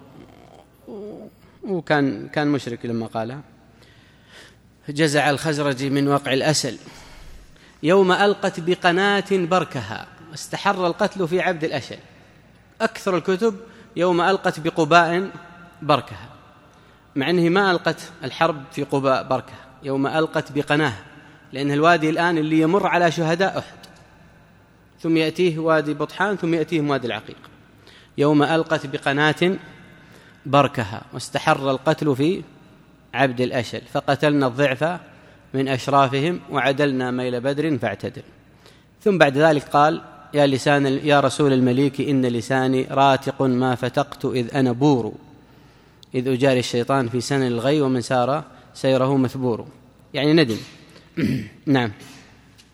Speaker 1: وكان كان مشرك لما قالها، جزع الخزرج من وقع الأسل يوم ألقت بقناة بركها استحر القتل في عبد الأشل. أكثر الكتب يوم ألقت بقباء بركها، مع أنه ما ألقت الحرب في قباء بركة، يوم ألقت بقناه، لأن الوادي الآن اللي يمر على شهداء أحد، ثم يأتيه وادي بطحان، ثم يأتيه وادي العقيق. يوم ألقت بقناة بركها واستحر القتل في عبد الأشل فقتلنا الضعف من أشرافهم وعدلنا ميل بدر فاعتدل. ثم بعد ذلك قال يا لسان يا رسول المليك إن لساني راتق ما فتقت إذ أنا بور، إذ أجاري الشيطان في سن الغي ومن سار سيره مثبور، يعني ندم. نعم.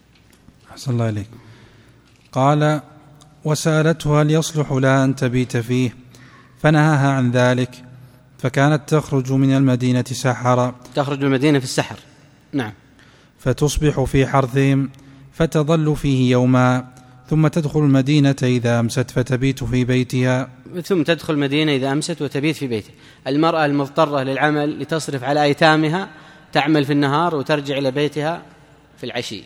Speaker 2: أحسن الله إليك. قال: وسألته هل يصلح لها أن تبيت فيه، فنهاها عن ذلك، فكانت تخرج من المدينة سحرا،
Speaker 1: تخرج من المدينة في السحر، نعم،
Speaker 2: فتصبح في حرثهم فتظل فيه يوما، ثم تدخل المدينة إذا أمست فتبيت في بيتها.
Speaker 1: ثم تدخل المدينة إذا أمست وتبيت في بيتها. المرأة المضطرة للعمل لتصرف على أيتامها تعمل في النهار وترجع إلى بيتها في العشي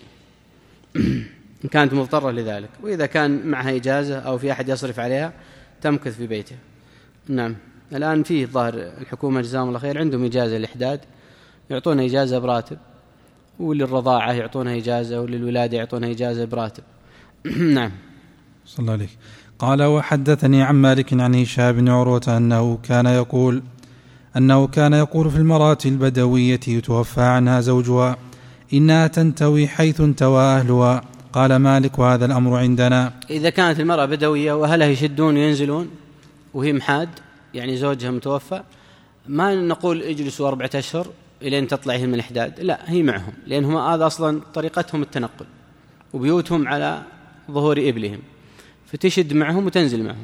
Speaker 1: إن كانت مضطرة لذلك، وإذا كان معها إجازة أو في أحد يصرف عليها تمكث في بيتها. نعم، الآن فيه ظاهر الحكومة جزاهم الله خير عندهم إجازة الإحداد، يعطون إجازة براتب، وللرضاعة يعطونها إجازة، وللولادة يعطونها إجازة براتب. نعم.
Speaker 2: صلى الله عليه. قال: وحدثني عن مالك عن هشام بن عروة أنه كان يقول أنه كان يقول في المرأة البدوية يتوفى عنها زوجها إنها تنتوي حيث انتوى أهلها. قال مالك: وهذا الأمر عندنا.
Speaker 1: إذا كانت المرأة بدوية وأهلها يشدون وينزلون وهي محاد، يعني زوجها متوفى، ما نقول اجلسوا أربعة أشهر إلى أن تطلع هي من الإحداد، لا، هي معهم، لأنهم هذا أصلا طريقتهم التنقل، وبيوتهم على ظهور إبلهم، فتشد معهم وتنزل معهم.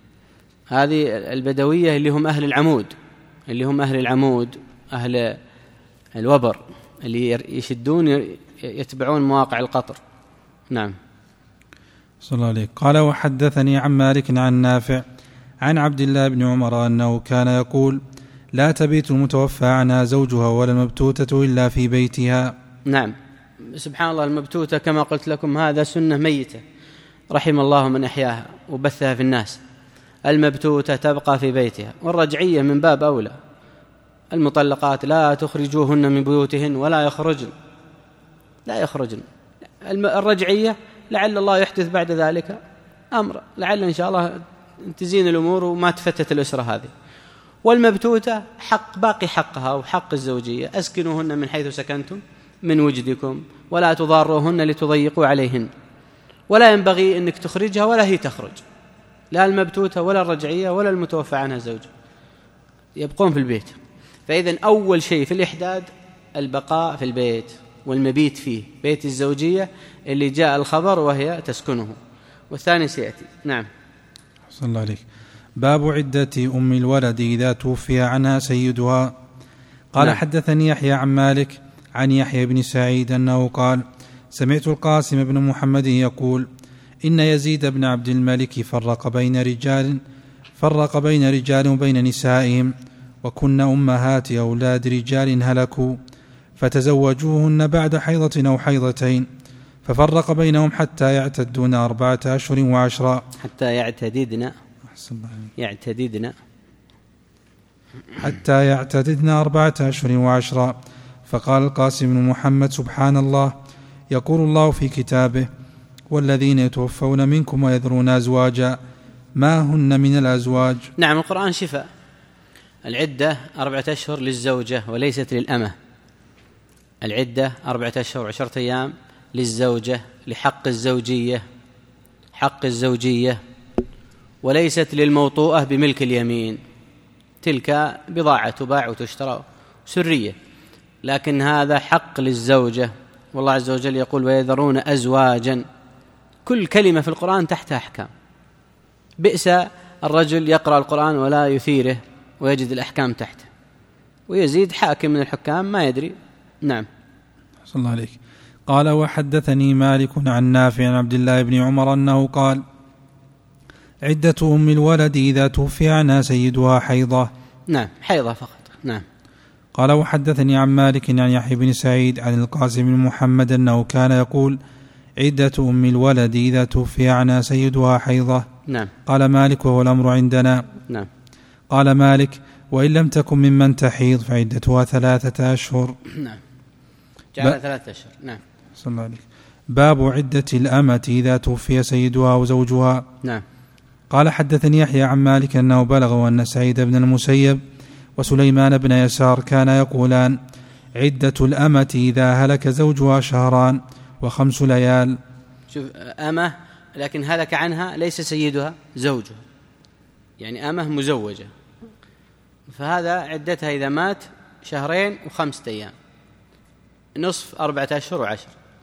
Speaker 1: هذه البدوية اللي هم أهل العمود، اللي هم أهل العمود أهل الوبر، اللي يشدون يتبعون مواقع القطر. نعم.
Speaker 2: صلى الله عليه. قال: وحدثني عن مالك عن نافع عن عبد الله بن عمر أنه كان يقول: لا تبيت المتوفى عنها زوجها ولا المبتوتة إلا في بيتها.
Speaker 1: نعم، سبحان الله، المبتوتة كما قلت لكم هذا سنة ميتة، رحم الله من أحياها وبثها في الناس. المبتوتة تبقى في بيتها، والرجعية من باب أولى. المطلقات لا تخرجوهن من بيوتهن ولا يخرجن، لا يخرجن. الرجعية لعل الله يحدث بعد ذلك أمر، لعل إن شاء الله تزين الأمور وما تفتت الأسرة هذه. والمبتوتة حق باقي حقها وحق الزوجية، أسكنوهن من حيث سكنتم من وجدكم ولا تضاروهن لتضيقوا عليهن، ولا ينبغي أنك تخرجها ولا هي تخرج، لا المبتوتة ولا الرجعية ولا المتوفى عنها زوج، يبقون في البيت. فإذن أول شيء في الإحداد البقاء في البيت والمبيت فيه، بيت الزوجية اللي جاء الخبر وهي تسكنه، والثاني سيأتي. نعم.
Speaker 2: صلى الله عليك. باب عدة أم الولد إذا توفي عنها سيدها. قال: نعم. حدثني يحيى عن مالك عن يحيى بن سعيد أنه قال: سمعت القاسم بن محمد يقول: إن يزيد بن عبد الملك فرق بين رجال فرق بين رجال وبين نسائهم، وكن أمهات أولاد رجال هلكوا، فتزوجوهن بعد حيضة أو حيضتين، ففرق بينهم حتى يعتدون أربعة أشهر وعشرا.
Speaker 1: حتى يعتددن يعتددن
Speaker 2: حتى يعتددن أربعة أشهر وعشرا. فقال القاسم بن محمد: سبحان الله، يقول الله في كتابه: والذين يتوفون منكم ويذرون أزواجا ما هن من الأزواج.
Speaker 1: نعم، القرآن شفاء. العدة أربعة أشهر للزوجة وليست للأمة. العدة أربعة أشهر وعشرة أيام للزوجة لحق الزوجية، حق الزوجية، وليست للموطوءة بملك اليمين، تلك بضاعة تباع وتشترى سرية، لكن هذا حق للزوجة. والله عز وجل يقول: ويذرون أزواجا. كل كلمة في القرآن تحتها أحكام. بئس الرجل يقرأ القرآن ولا يثيره ويجد الأحكام تحته، ويزيد حاكم من الحكام ما يدري. نعم.
Speaker 2: صلى الله عليك. قال: وحدثني مالك عن نافع عن عبد الله بن عمر أنه قال: عدة أم الولد إذا توفي عنها سيدها حيضة.
Speaker 1: نعم، حيضة فقط. نعم.
Speaker 2: قال: وحدثني عن مالك عن يحيى بن سعيد عن القاسم بن محمد أنه كان يقول: عدة أم الولد إذا توفي عنها سيدها حيضة.
Speaker 1: نعم.
Speaker 2: قال مالك: وهو الأمر عندنا.
Speaker 1: نعم.
Speaker 2: قال مالك: وإن لم تكن ممن تحيض فعدتها ثلاثة أشهر.
Speaker 1: نعم، جعل ثلاثة أشهر. نعم.
Speaker 2: صلى الله عليه. باب عدة الأمة إذا توفي سيدها وزوجها.
Speaker 1: نعم.
Speaker 2: قال: حدثني يحيى عن مالك أنه بلغ أن سعيد بن المسيب وسليمان بن يسار كان يقولان: عدة الأمة إذا هلك زوجها شهران وخمس ليال.
Speaker 1: شوف، أمة لكن هلك عنها ليس سيدها، زوجها، يعني أمة مزوجة، فهذا عدتها إذا مات شهرين وخمسة أيام، نصف أربعة أشهر وعشر.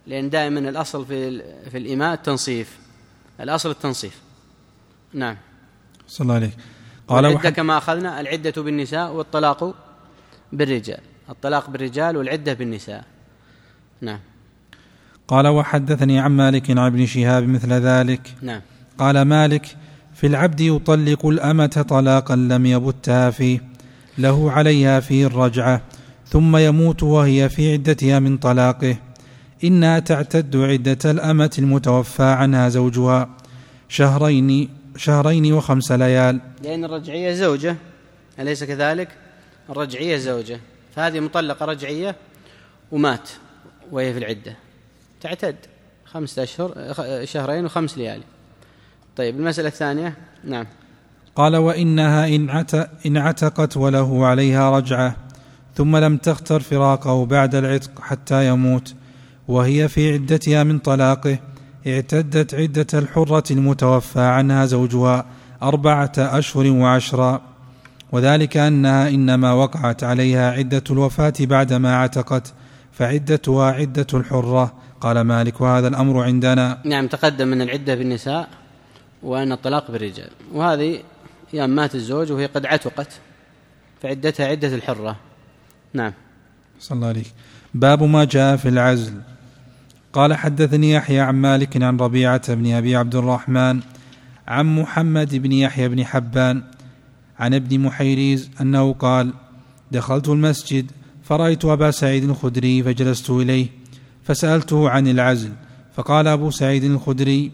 Speaker 1: لأن دائما الأصل في في الإماء التنصيف، الأصل التنصيف. نعم.
Speaker 2: صلى الله عليه. قال
Speaker 1: العدة
Speaker 2: وحد...
Speaker 1: كما أخذنا العدة بالنساء والطلاق بالرجال، الطلاق بالرجال والعدة بالنساء. نعم.
Speaker 2: قال وحدثني عن مالك عن ابن شهاب مثل ذلك.
Speaker 1: نعم.
Speaker 2: قال مالك في العبد يطلق الأمة طلاقا لم يبتها فيه له عليها فيه الرجعة ثم يموت وهي في عدتها من طلاقه، إنها تعتد عدة الأمة المتوفى عنها زوجها شهرين شهرين وخمس ليال،
Speaker 1: لأن الرجعية زوجة أليس كذلك؟ الرجعية زوجة، فهذه مطلقة رجعية ومات وهي في العدة تعتد خمسة أشهر شهرين وخمس ليالي. طيب المسألة الثانية. نعم.
Speaker 2: قال وإنها إن عتقت وله عليها رجعة ثم لم تختر فراقه بعد العتق حتى يموت وهي في عدتها من طلاقه، اعتدت عدة الحرة المتوفى عنها زوجها أربعة أشهر وعشرا، وذلك أنها إنما وقعت عليها عدة الوفاة بعدما عتقت فعدتها عدة الحرة. قال مالك وهذا الأمر عندنا.
Speaker 1: نعم. تقدم من العدة بالنساء وأن الطلاق بالرجال، وهذه يوم مات الزوج وهي قد عتقت فعدتها عدة الحرة. نعم.
Speaker 2: صلى الله عليه. باب ما جاء في العزل. قال حدثني يحيى عن مالك عن ربيعة بن أبي عبد الرحمن عن محمد بن يحيى بن حبان عن ابن محيريز أنه قال دخلت المسجد فرأيت أبا سعيد الخدري فجلست إليه فسألته عن العزل، فقال أبو سعيد الخدري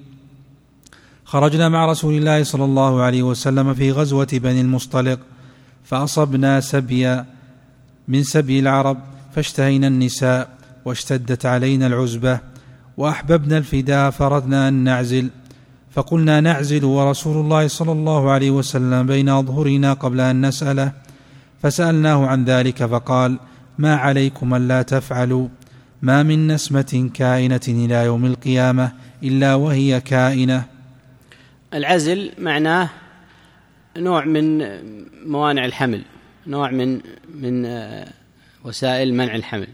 Speaker 2: خرجنا مع رسول الله صلى الله عليه وسلم في غزوة بني المصطلق فأصبنا سبيا من سبي العرب فاشتهينا النساء واشتدت علينا العزبة وأحببنا الفداء فردنا أن نعزل، فقلنا نعزل ورسول الله صلى الله عليه وسلم بين أظهرنا قبل أن نسأله، فسألناه عن ذلك فقال ما عليكم ألا تفعلوا، ما من نسمة كائنة إلى يوم القيامة إلا وهي كائنة.
Speaker 1: العزل معناه نوع من موانع الحمل، نوع من من وسائل منع الحمل،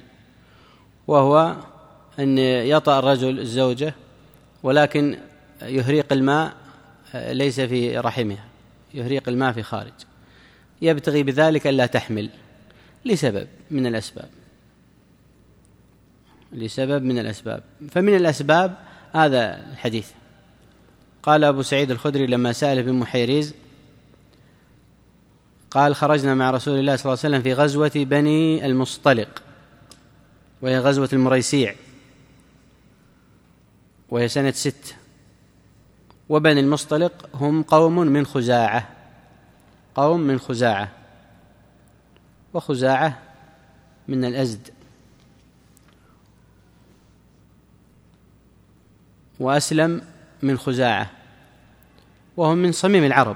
Speaker 1: وهو أن يطأ الرجل الزوجة ولكن يهريق الماء ليس في رحمها، يهريق الماء في خارج، يبتغي بذلك ألا تحمل لسبب من الأسباب، لسبب من الأسباب. فمن الأسباب هذا الحديث. قال أبو سعيد الخدري لما سأل ابن محيريز قال خرجنا مع رسول الله صلى الله عليه وسلم في غزوة بني المصطلق وهي غزوة المريسيع وهي سنة ست، وبني المصطلق هم قوم من خزاعة، قوم من خزاعة، وخزاعة من الأزد، وأسلم من خزاعة، وهم من صميم العرب.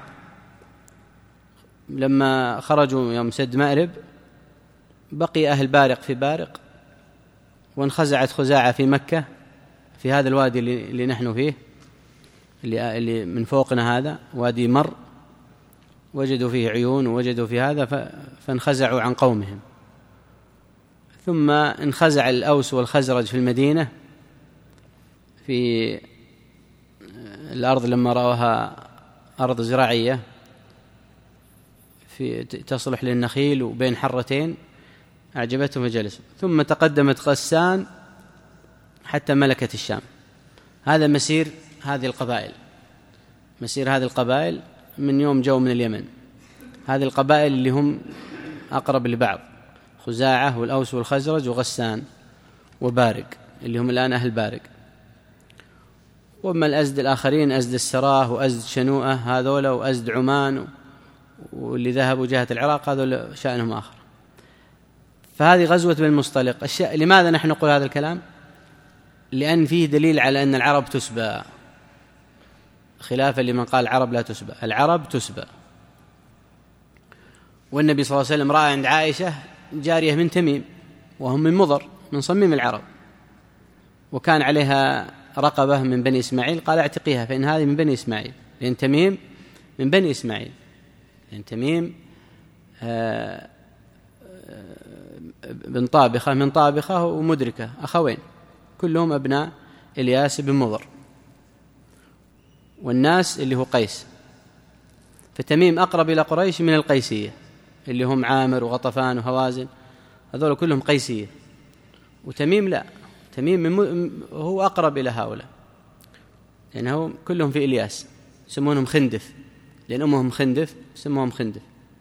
Speaker 1: لما خرجوا يوم سد مأرب بقي أهل بارق في بارق، وانخزعت خزاعة في مكة في هذا الوادي اللي نحن فيه اللي من فوقنا، هذا وادي مر، وجدوا فيه عيون ووجدوا في هذا فانخزعوا عن قومهم. ثم انخزع الأوس والخزرج في المدينة في الأرض لما رأوها أرض زراعية في تصلح للنخيل وبين حرتين أعجبتهم فجلسوا. ثم تقدمت غسان حتى ملكت الشام. هذا مسير هذه القبائل، مسير هذه القبائل من يوم جو من اليمن. هذه القبائل اللي هم أقرب لبعض، خزاعة والأوس والخزرج وغسان وبارق اللي هم الآن أهل بارق. وأما الأزد الآخرين أزد السراه وأزد شنوءة هذولا وأزد عمان واللي ذهبوا جهة العراق هذول شأنهم آخر. فهذه غزوة بن المصطلق. الشيء لماذا نحن نقول هذا الكلام؟ لأن فيه دليل على أن العرب تسبى، خلافا لمن قال العرب لا تسبى. العرب تسبى. والنبي صلى الله عليه وسلم رأى عند عائشة جارية من تميم وهم من مضر من صميم العرب، وكان عليها رقبة من بني إسماعيل، قال اعتقيها فإن هذه من بني إسماعيل، لأن تميم من بني إسماعيل، لأن تميم آه بن طابخة من طابخة ومدركة أخوين كلهم أبناء إلياس بن مضر، والناس اللي هو قيس، فتميم أقرب إلى قريش من القيسية اللي هم عامر وغطفان وهوازن، هذول كلهم قيسية، وتميم لا، تميم هو أقرب إلى هؤلاء لأنه كلهم في إلياس، يسمونهم خندف لأن أمهم خندف يسموهم خندف.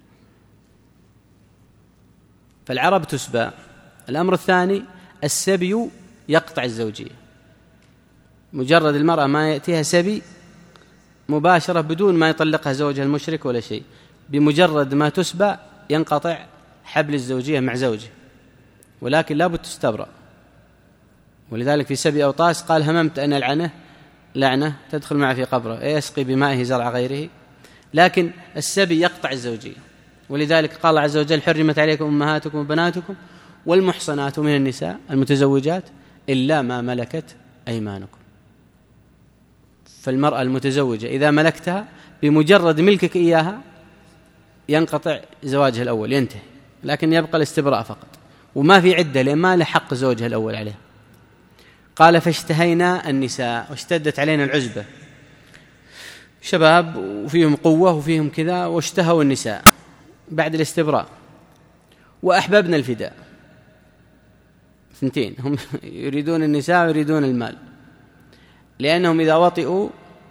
Speaker 1: فالعرب تسبى. الأمر الثاني السبي يقطع الزوجية، مجرد المرأة ما يأتيها سبي مباشرة بدون ما يطلقها زوجها المشرك ولا شيء، بمجرد ما تسبى ينقطع حبل الزوجية مع زوجه، ولكن لا بد تستبرأ. ولذلك في سبي أوطاس قال هممت أن ألعنه لعنة تدخل معه في قبره، يسقي بمائه زرع غيره، لكن السبي يقطع الزوجية. ولذلك قال الله عز وجل حرمت عليكم أمهاتكم وبناتكم والمحصنات من النساء المتزوجات إلا ما ملكت أيمانكم. فالمرأة المتزوجة إذا ملكتها بمجرد ملكك إياها ينقطع زواجها الأول، ينتهي، لكن يبقى الاستبراء فقط، وما في عدة لأن ما له حق زوجها الأول عليها. قال فاشتهينا النساء، واشتدت علينا العزبة، شباب وفيهم قوة وفيهم كذا، واشتهوا النساء بعد الاستبراء، وأحببنا الفداء. اثنتين، هم يريدون النساء ويريدون المال، لأنهم إذا وطئوا،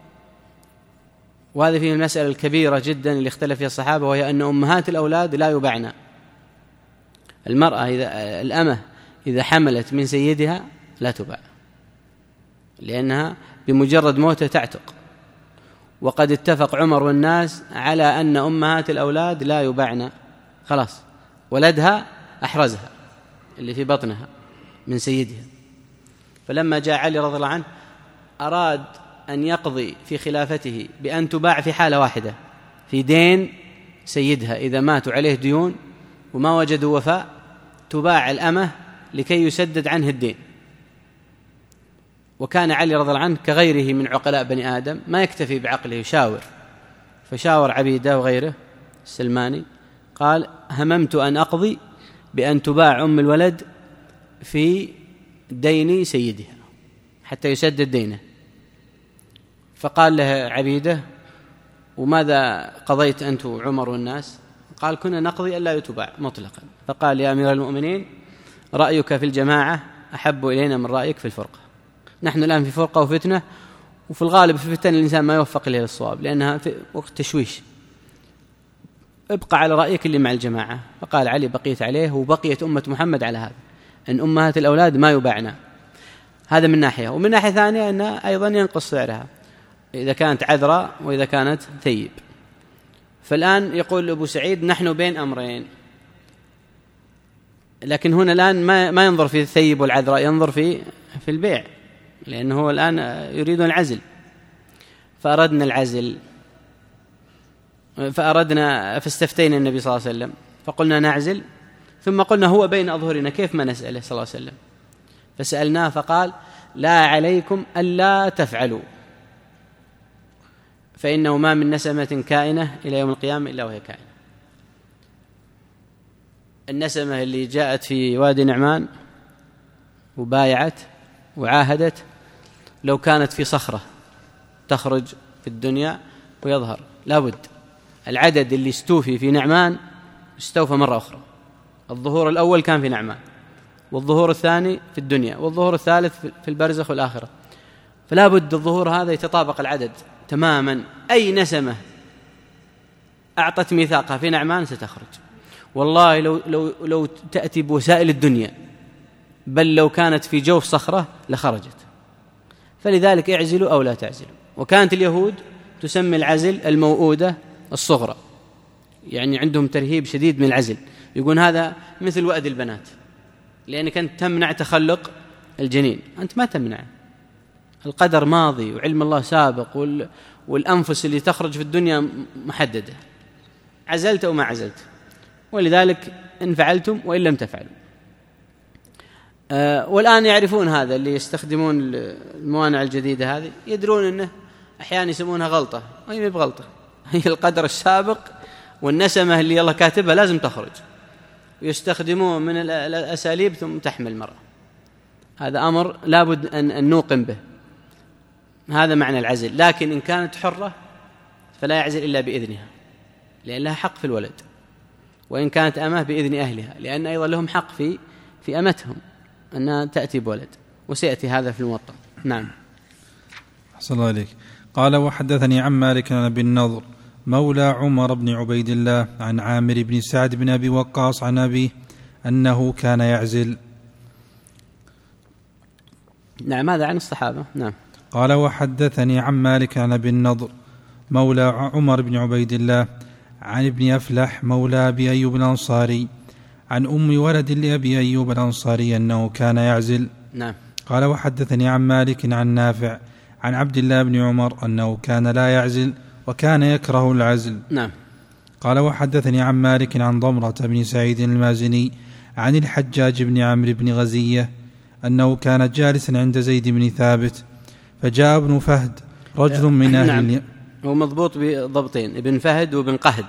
Speaker 1: وهذا فيه المسألة الكبيرة جدا اللي اختلف فيها الصحابة، وهي أن أمهات الأولاد لا يباعن. المرأة إذا الأمة إذا حملت من سيدها لا تباع، لأنها بمجرد موته تعتق. وقد اتفق عمر والناس على أن أمهات الأولاد لا يباعن، خلاص ولدها أحرزها اللي في بطنها من سيدها. فلما جاء علي رضي الله عنه أراد أن يقضي في خلافته بأن تباع في حالة واحدة، في دين سيدها، إذا ماتوا عليه ديون وما وجدوا وفاء تباع الأمة لكي يسدد عنه الدين. وكان علي رضي الله عنه كغيره من عقلاء بني آدم ما يكتفي بعقله، يشاور، فشاور عبيدة وغيره السلماني، قال هممت أن أقضي بأن تباع أم الولد في دين سيدها حتى يسدد دينه. فقال له عبيدة وماذا قضيت أنت عمر والناس؟ قال كنا نقضي ألا يتباع مطلقا. فقال يا أمير المؤمنين رأيك في الجماعة أحب إلينا من رأيك في الفرقة. نحن الآن في فرقة وفتنة، وفي الغالب في فتن الإنسان ما يوفق إليه للصواب لأنها في وقت تشويش، ابقى على رأيك اللي مع الجماعة. فقال علي بقيت عليه، وبقيت أمة محمد على هذا، أن أمهات الأولاد ما يباعنا. هذا من ناحية. ومن ناحية ثانية أن أيضا ينقص سعرها إذا كانت عذراء وإذا كانت ثيب. فالآن يقول أبو سعيد نحن بين أمرين، لكن هنا الآن ما ما ينظر في الثيب والعذراء، ينظر في في البيع، لأنه هو الآن يريدون العزل. فأردنا العزل، فأردنا فاستفتينا النبي صلى الله عليه وسلم فقلنا نعزل، ثم قلنا هو بين أظهرنا كيف ما نسأله صلى الله عليه وسلم؟ فسألناه فقال لا عليكم ألا تفعلوا، فإنه ما من نسمة كائنة إلى يوم القيامة إلا وهي كائنة. النسمة اللي جاءت في وادي نعمان وبايعت وعاهدت، لو كانت في صخرة تخرج في الدنيا ويظهر لابد العدد اللي استوفي في نعمان استوفى مرة أخرى. الظهور الأول كان في نعمان، والظهور الثاني في الدنيا، والظهور الثالث في البرزخ والآخرة. فلا بد الظهور هذا يتطابق العدد تماما. أي نسمة أعطت ميثاقها في نعمان ستخرج، والله لو, لو, لو تأتي بوسائل الدنيا، بل لو كانت في جوف صخرة لخرجت. فلذلك اعزلوا أو لا تعزلوا. وكانت اليهود تسمي العزل الموؤودة الصغرى، يعني عندهم ترهيب شديد من العزل، يقول هذا مثل وأد البنات، لأنك أنت تمنع تخلق الجنين، أنت ما تمنع، القدر ماضي وعلم الله سابق، والأنفس اللي تخرج في الدنيا محددة، عزلت أو ما عزلت. ولذلك إن فعلتم وإن لم تفعلوا. أه والآن يعرفون هذا، اللي يستخدمون الموانع الجديدة هذه يدرون أنه أحيانا يسمونها غلطة، وهي ما بغلطة، هي القدر السابق والنسمة اللي الله كاتبها لازم تخرج، ويستخدمون من الأساليب ثم تحمل المرأة. هذا أمر لابد أن نوقن به، هذا معنى العزل. لكن إن كانت حرة فلا يعزل إلا بإذنها، لأن لها حق في الولد، وإن كانت أمه بإذن أهلها، لأن أيضا لهم حق في في أمتهم أنها تأتي بولد، وسيأتي هذا في الموطأ. نعم.
Speaker 2: أحسن الله عليك. قال وحدثني عن مالك عن أبي النضر مولى عمر بن عبيد الله عن عامر بن سعد بن أبي وقاص عن أبيه أنه كان يعزل.
Speaker 1: نعم، هذا عن الصحابة. نعم.
Speaker 2: قال وحدثني عن مالك عن أبي النضر مولى عمر بن عبيد الله عن ابن أفلح مولى أبي أيوب الأنصاري عن أم ولد لأبي أيوب الأنصاري أنه كان يعزل.
Speaker 1: نعم.
Speaker 2: قال وحدثني عن مالك عن نافع عن عبد الله بن عمر أنه كان لا يعزل وكان يكره العزل.
Speaker 1: نعم.
Speaker 2: قال وحدثني عن مالك عن ضمرة بن سعيد المازني عن الحجاج بن عمرو بن غزية أنه كان جالسا عند زيد بن ثابت فجاء ابن فهد رجل من أهل.
Speaker 1: نعم. هو مضبوط بضبطين، ابن فهد وابن قهد.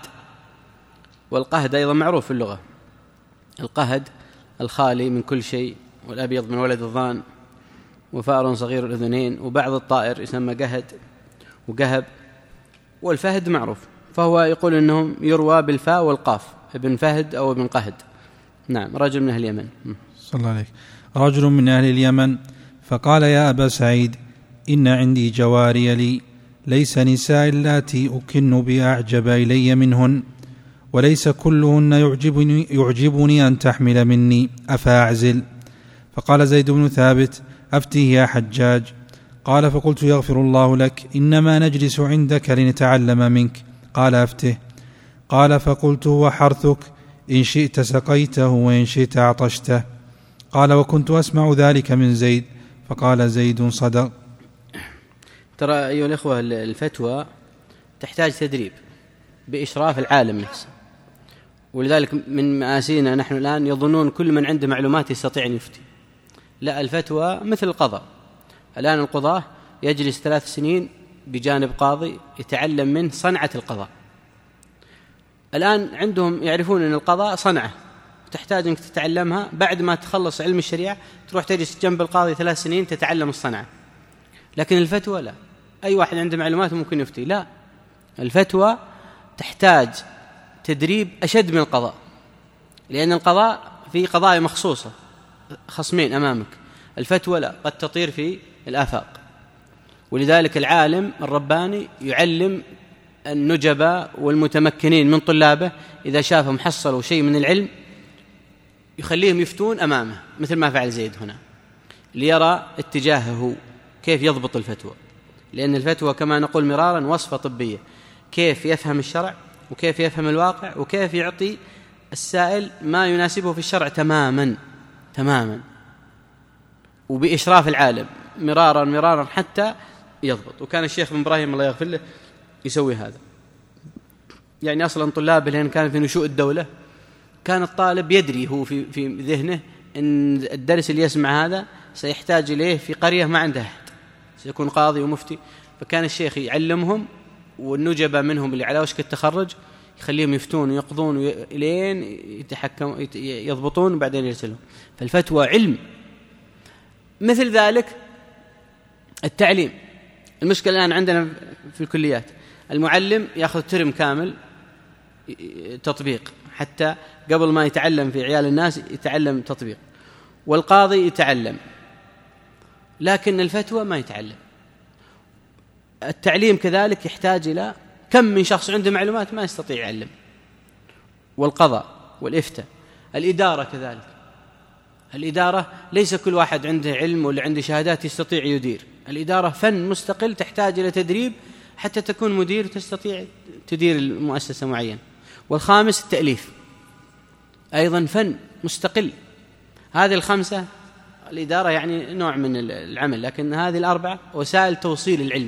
Speaker 1: والقهد أيضا معروف في اللغة، القهد الخالي من كل شيء، والأبيض من ولد الضان، وفأر صغير الأذنين، وبعض الطائر يسمى قهد وقهب، والفهد معروف، فهو يقول أنهم يروى بالفاء والقاف، ابن فهد أو ابن قهد. نعم. رجل من أهل اليمن.
Speaker 2: صلى الله عليك. رجل من أهل اليمن فقال يا أبا سعيد إن عندي جواري لي ليس نساء اللاتي أكن بأعجب إلي منهن، وليس كلهن يعجبني, يعجبني أن تحمل مني، أفأعزل؟ فقال زيد بن ثابت أفتيه يا حجاج. قال فقلت يغفر الله لك، إنما نجلس عندك لنتعلم منك. قال أفته. قال فقلت وحرثك إن شئت سقيته وإن شئت أعطشته. قال وكنت أسمع ذلك من زيد. فقال زيد صدق.
Speaker 1: ترى أيها الإخوة الفتوى تحتاج تدريب بإشراف العالم نفسه، ولذلك من مآسينا نحن الآن يظنون كل من عنده معلومات يستطيع أن يفتي. لا، الفتوى مثل القضاء. الآن القضاة يجلس ثلاث سنين بجانب قاضي يتعلم منه صنعة القضاء. الآن عندهم يعرفون أن القضاء صنعة تحتاج أنك تتعلمها، بعد ما تخلص علم الشريعة تروح تجلس جنب القاضي ثلاث سنين تتعلم الصنعة. لكن الفتوى لا، أي واحد عنده معلومات ممكن يفتي. لا، الفتوى تحتاج تدريب أشد من القضاء، لأن القضاء في قضايا مخصوصة، خصمين أمامك. الفتوى لا، قد تطير في الآفاق. ولذلك العالم الرباني يعلم النجباء والمتمكنين من طلابه إذا شافهم حصلوا شيء من العلم يخليهم يفتون أمامه، مثل ما فعل زيد هنا، ليرى اتجاهه كيف يضبط الفتوى. لأن الفتوى كما نقول مرارا وصفة طبية، كيف يفهم الشرع وكيف يفهم الواقع وكيف يعطي السائل ما يناسبه في الشرع تماما تماما، وبإشراف العالم مرارا مرارا حتى يضبط. وكان الشيخ بن إبراهيم الله يغفر له يسوي هذا. يعني أصلا طلابه لأن كان في نشوء الدولة، كان الطالب يدري هو في في ذهنه أن الدرس اللي يسمع هذا سيحتاج إليه في قرية ما عندها أحد، سيكون قاضي ومفتي. فكان الشيخ يعلمهم، والنجبة منهم اللي على وشك التخرج يخليهم يفتون ويقضون إلين يتحكم يضبطون وبعدين يرسلهم. فالفتوى علم. مثل ذلك التعليم. المشكلة الآن عندنا في الكليات المعلم يأخذ ترم كامل تطبيق، حتى قبل ما يتعلم في عيال الناس يتعلم تطبيق، والقاضي يتعلم، لكن الفتوى ما يتعلم. التعليم كذلك يحتاج إلى كم من شخص عنده معلومات ما يستطيع يعلم، والقضاء والإفتاء. الإدارة كذلك، الإدارة ليس كل واحد عنده علم ولا عنده شهادات يستطيع يدير. الإدارة فن مستقل تحتاج إلى تدريب حتى تكون مدير وتستطيع تدير المؤسسة معين. والخامس التأليف، أيضا فن مستقل. هذه الخمسة الإدارة يعني نوع من العمل، لكن هذه الأربعة وسائل توصيل العلم.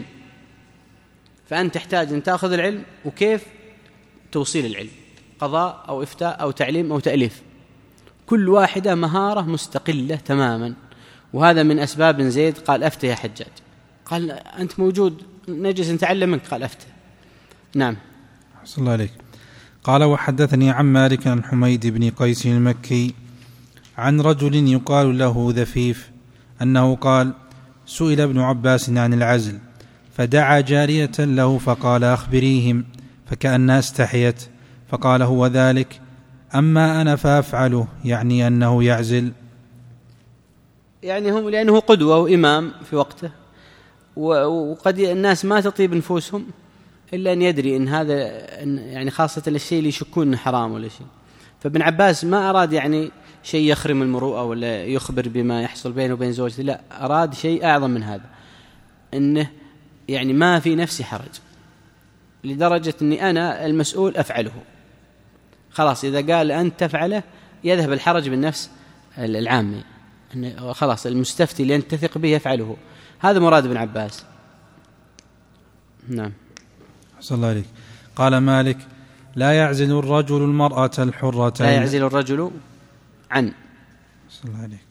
Speaker 1: فأنت تحتاج أن تأخذ العلم وكيف توصيل العلم، قضاء أو إفتاء أو تعليم أو تأليف، كل واحدة مهارة مستقلة تماما. وهذا من أسباب زيد قال أفتى يا حجاج. قال أنت موجود نجلس نتعلم منك. قال أفتى. نعم.
Speaker 2: صلى الله عليك. قال وحدثني عن مالك عن حميد بن قيس المكي عن رجل يقال له ذفيف أنه قال: سئل ابن عباس عن العزل فدعا جارية له فقال: أخبريهم، فكأنها استحيت فقال: هو ذلك، أما أنا فأفعله، يعني أنه يعزل.
Speaker 1: يعني هم لأنه قدوة وإمام في وقته، وقد الناس ما تطيب نفوسهم إلا أن يدري إن هذا يعني خاصة الشيء اللي يشكون إنه حرام ولا شيء. فابن عباس ما أراد يعني شيء يخرم المروءة ولا يخبر بما يحصل بينه وبين زوجته، لا، أراد شيء أعظم من هذا، إنه يعني ما في نفسي حرج لدرجة أني أنا المسؤول أفعله. خلاص إذا قال أنت تفعله يذهب الحرج بالنفس العامي، أنه خلاص المستفتي اللي أنت تثق به يفعله. هذا مراد ابن عباس. نعم.
Speaker 2: صلى الله عليك. قال مالك: لا يعزل الرجل المرأة الحرة.
Speaker 1: لا يعزل الرجل عن.
Speaker 2: صلى الله عليك.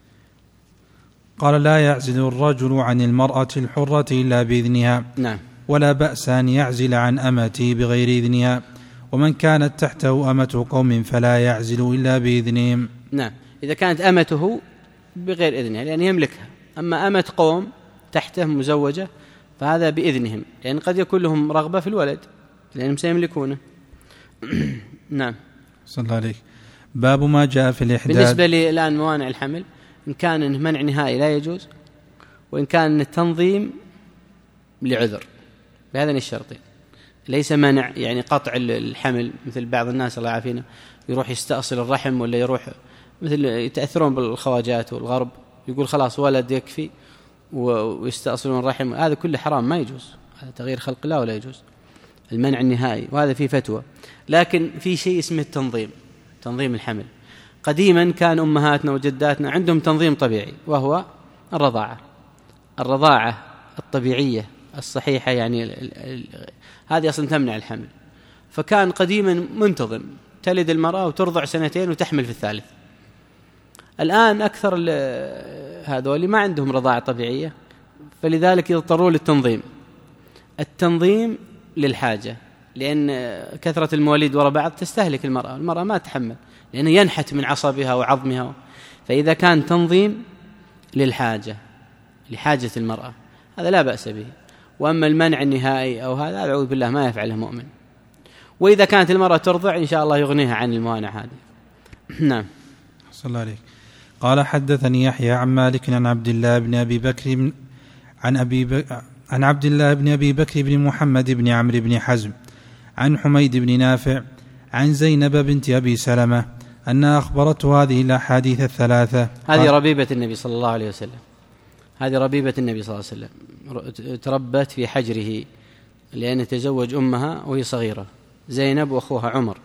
Speaker 2: قال: لا يعزل الرجل عن المرأة الحرة إلا بإذنها.
Speaker 1: نعم.
Speaker 2: ولا بأس أن يعزل عن أمته بغير إذنها، ومن كانت تحته أمة قوم فلا يعزل إلا بإذنهم.
Speaker 1: نعم، إذا كانت أمته بغير إذنها لأن يملكها. أما أمة قوم تحته مزوجة فهذا بإذنهم، لأن قد يكون لهم رغبة في الولد لأنهم سيملكونه. نعم.
Speaker 2: صلى الله عليك. باب ما جاء في الإحداد.
Speaker 1: بالنسبة للآن موانع الحمل، إن كان منع نهائي لا يجوز، وإن كان التنظيم لعذر، بهذين الشرطين. ليس منع يعني قطع الحمل مثل بعض الناس الله يعافينا يروح يستأصل الرحم، ولا يروح مثل يتأثرون بالخواجات والغرب يقول خلاص ولد يكفي ويستأصلون الرحم. هذا كله حرام، ما يجوز، هذا تغيير خلق الله ولا يجوز، المنع النهائي، وهذا فيه فتوى. لكن في شيء اسمه التنظيم، تنظيم الحمل. قديما كان أمهاتنا وجداتنا عندهم تنظيم طبيعي، وهو الرضاعة. الرضاعة الطبيعية الصحيحة يعني هذه أصلا تمنع الحمل. فكان قديما منتظم، تلد المرأة وترضع سنتين وتحمل في الثالث. الآن أكثر هذول ما عندهم رضاعة طبيعية، فلذلك يضطرون للتنظيم. التنظيم للحاجة، لأن كثرة المواليد وراء بعض تستهلك المرأة، المرأة ما تحمل لأنه ينحت من عصبها وعظمها. فإذا كان تنظيم للحاجة، لحاجة المرأة، هذا لا بأس به. وأما المنع النهائي أو هذا أعوذ بالله ما يفعله مؤمن. وإذا كانت المرأة ترضع إن شاء الله يغنيها عن الموانع هذه. نعم.
Speaker 2: صلى الله عليه. قال: حدثني يحيى عن مالك عن عبد الله بن أبي بكر عن أبي بك عن عبد الله بن أبي بكر بن محمد بن عمرو بن حزم عن حميد بن نافع عن زينب بنت أبي سلمة أنها أخبرته هذه الأحاديث الثلاثة.
Speaker 1: هذه ربيبة النبي صلى الله عليه وسلم، هذه ربيبة النبي صلى الله عليه وسلم، تربت في حجره لأن تزوج أمها وهي صغيرة، زينب وأخوها عمر.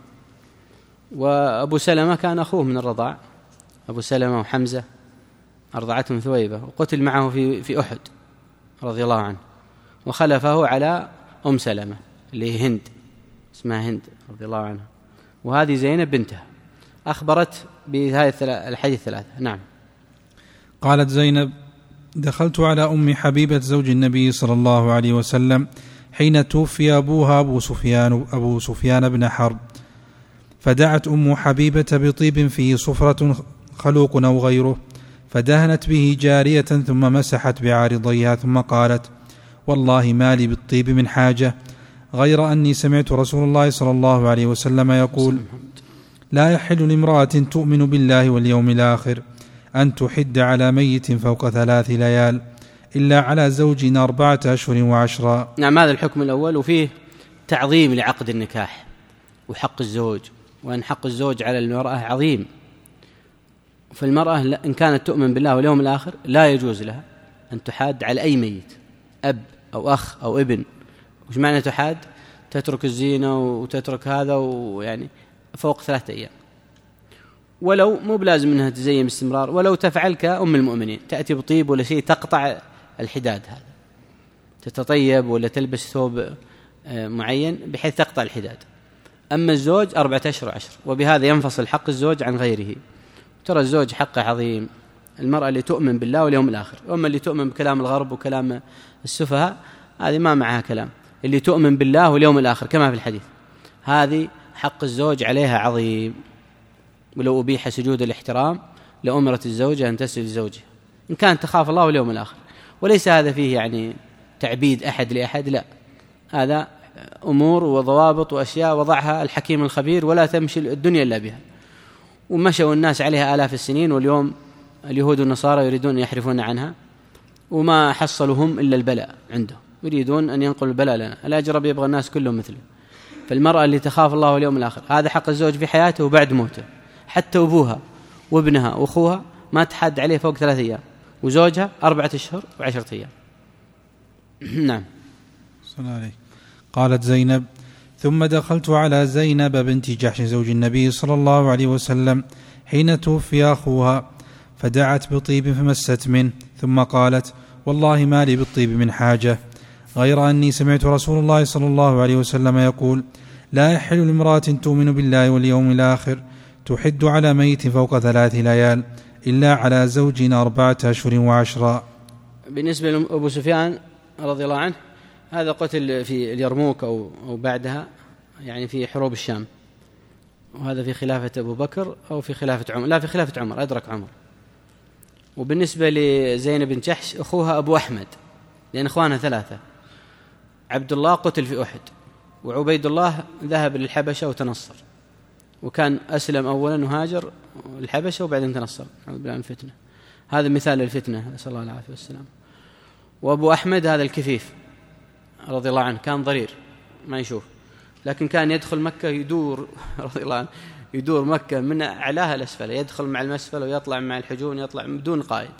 Speaker 1: وأبو سلمة كان أخوه من الرضاع، أبو سلمة وحمزة أرضعتهم ثويبة، وقتل معه في في أحد رضي الله عنه، وخلفه على أم سلمة اللي هي هند، اسمها هند رضي الله عنها. وهذه زينب بنتها أخبرت بهذه الحديث الثلاثة. نعم.
Speaker 2: قالت زينب: دخلت على أم حبيبة زوج النبي صلى الله عليه وسلم حين توفي أبوها أبو سفيان, أبو سفيان بن حرب، فدعت أم حبيبة بطيب فيه صفرة خلوق أو غيره، فدهنت به جارية ثم مسحت بعارضيها، ثم قالت: والله ما لي بالطيب من حاجة، غير أني سمعت رسول الله صلى الله عليه وسلم يقول: لا يحل لامرأة تؤمن بالله واليوم الآخر أن تحد على ميت فوق ثلاث ليال إلا على زوج أربعة أشهر وعشرا.
Speaker 1: نعم، هذا الحكم الأول. وفيه تعظيم لعقد النكاح وحق الزوج، وأن حق الزوج على المرأة عظيم. فالمرأة إن كانت تؤمن بالله واليوم الآخر لا يجوز لها أن تحاد على أي ميت، أب أو أخ أو ابن. وش معنى تحاد؟ تترك الزينة وتترك هذا، ويعني فوق ثلاثة أيام، ولو مو بلازم أنها تزين باستمرار، ولو تفعل كأم المؤمنين، تأتي بطيب ولا شيء تقطع الحداد، هذا تتطيب ولا تلبس ثوب معين بحيث تقطع الحداد. أما الزوج أربعة أشهر عشر، وبهذا ينفصل حق الزوج عن غيره. ترى الزوج حقه عظيم، المرأة اللي تؤمن بالله واليوم الآخر. وأما اللي تؤمن بكلام الغرب وكلام السفهاء هذه ما معها كلام. اللي تؤمن بالله واليوم الآخر كما في الحديث، هذه حق الزوج عليها عظيم. ولو أبيح سجود الاحترام لأمرت الزوجة أن تسجد لزوجها، إن كان تخاف الله واليوم الآخر. وليس هذا فيه يعني تعبيد أحد لأحد، لا، هذا أمور وضوابط وأشياء وضعها الحكيم الخبير، ولا تمشي الدنيا إلا بها. ومشوا الناس عليها آلاف السنين، واليوم اليهود والنصارى يريدون أن يحرفون عنها، وما حصلوا هم إلا البلاء عندهم، يريدون أن ينقلوا البلاء لنا. الأجرب يبغى الناس كلهم مثله. فالمرأة اللي تخاف الله واليوم الآخر، هذا حق الزوج في حياته وبعد موته. حتى أبوها وابنها وأخوها ما تحد عليه فوق ثلاثة أيام، وزوجها أربعة أشهر وعشرة أيام. نعم.
Speaker 2: صلى الله عليه. قالت زينب: ثم دخلت على زينب بنت جحش زوج النبي صلى الله عليه وسلم حين توفي أخوها، فدعت بطيب فمست منه، ثم قالت: والله ما لي بالطيب من حاجة، غير أني سمعت رسول الله صلى الله عليه وسلم يقول: لا يحل لامرأة تؤمن بالله واليوم الآخر تحد على ميت فوق ثلاث ليال إلا على زوج أربعة أشهر وعشرا.
Speaker 1: بالنسبة لأبو سفيان رضي الله عنه، هذا قتل في اليرموك أو, أو بعدها، يعني في حروب الشام، وهذا في خلافة أبو بكر أو في خلافة عمر، لا في خلافة عمر، أدرك عمر. وبالنسبة لزينب بن جحش أخوها أبو أحمد، لأن أخوانها ثلاثة. عبد الله قتل في أحد، وعبيد الله ذهب للحبشة وتنصر، وكان أسلم أولا وهاجر الحبشة وبعدين تنصر، نعوذ بالله من الفتنة. هذا مثال للفتنة، نسأل الله العافية والسلام. وأبو أحمد هذا الكفيف رضي الله عنه، كان ضرير ما يشوف، لكن كان يدخل مكة يدور رضي الله عنه، يدور مكة من أعلاها الأسفل، يدخل مع المسفل ويطلع مع الحجون، يطلع بدون قائد.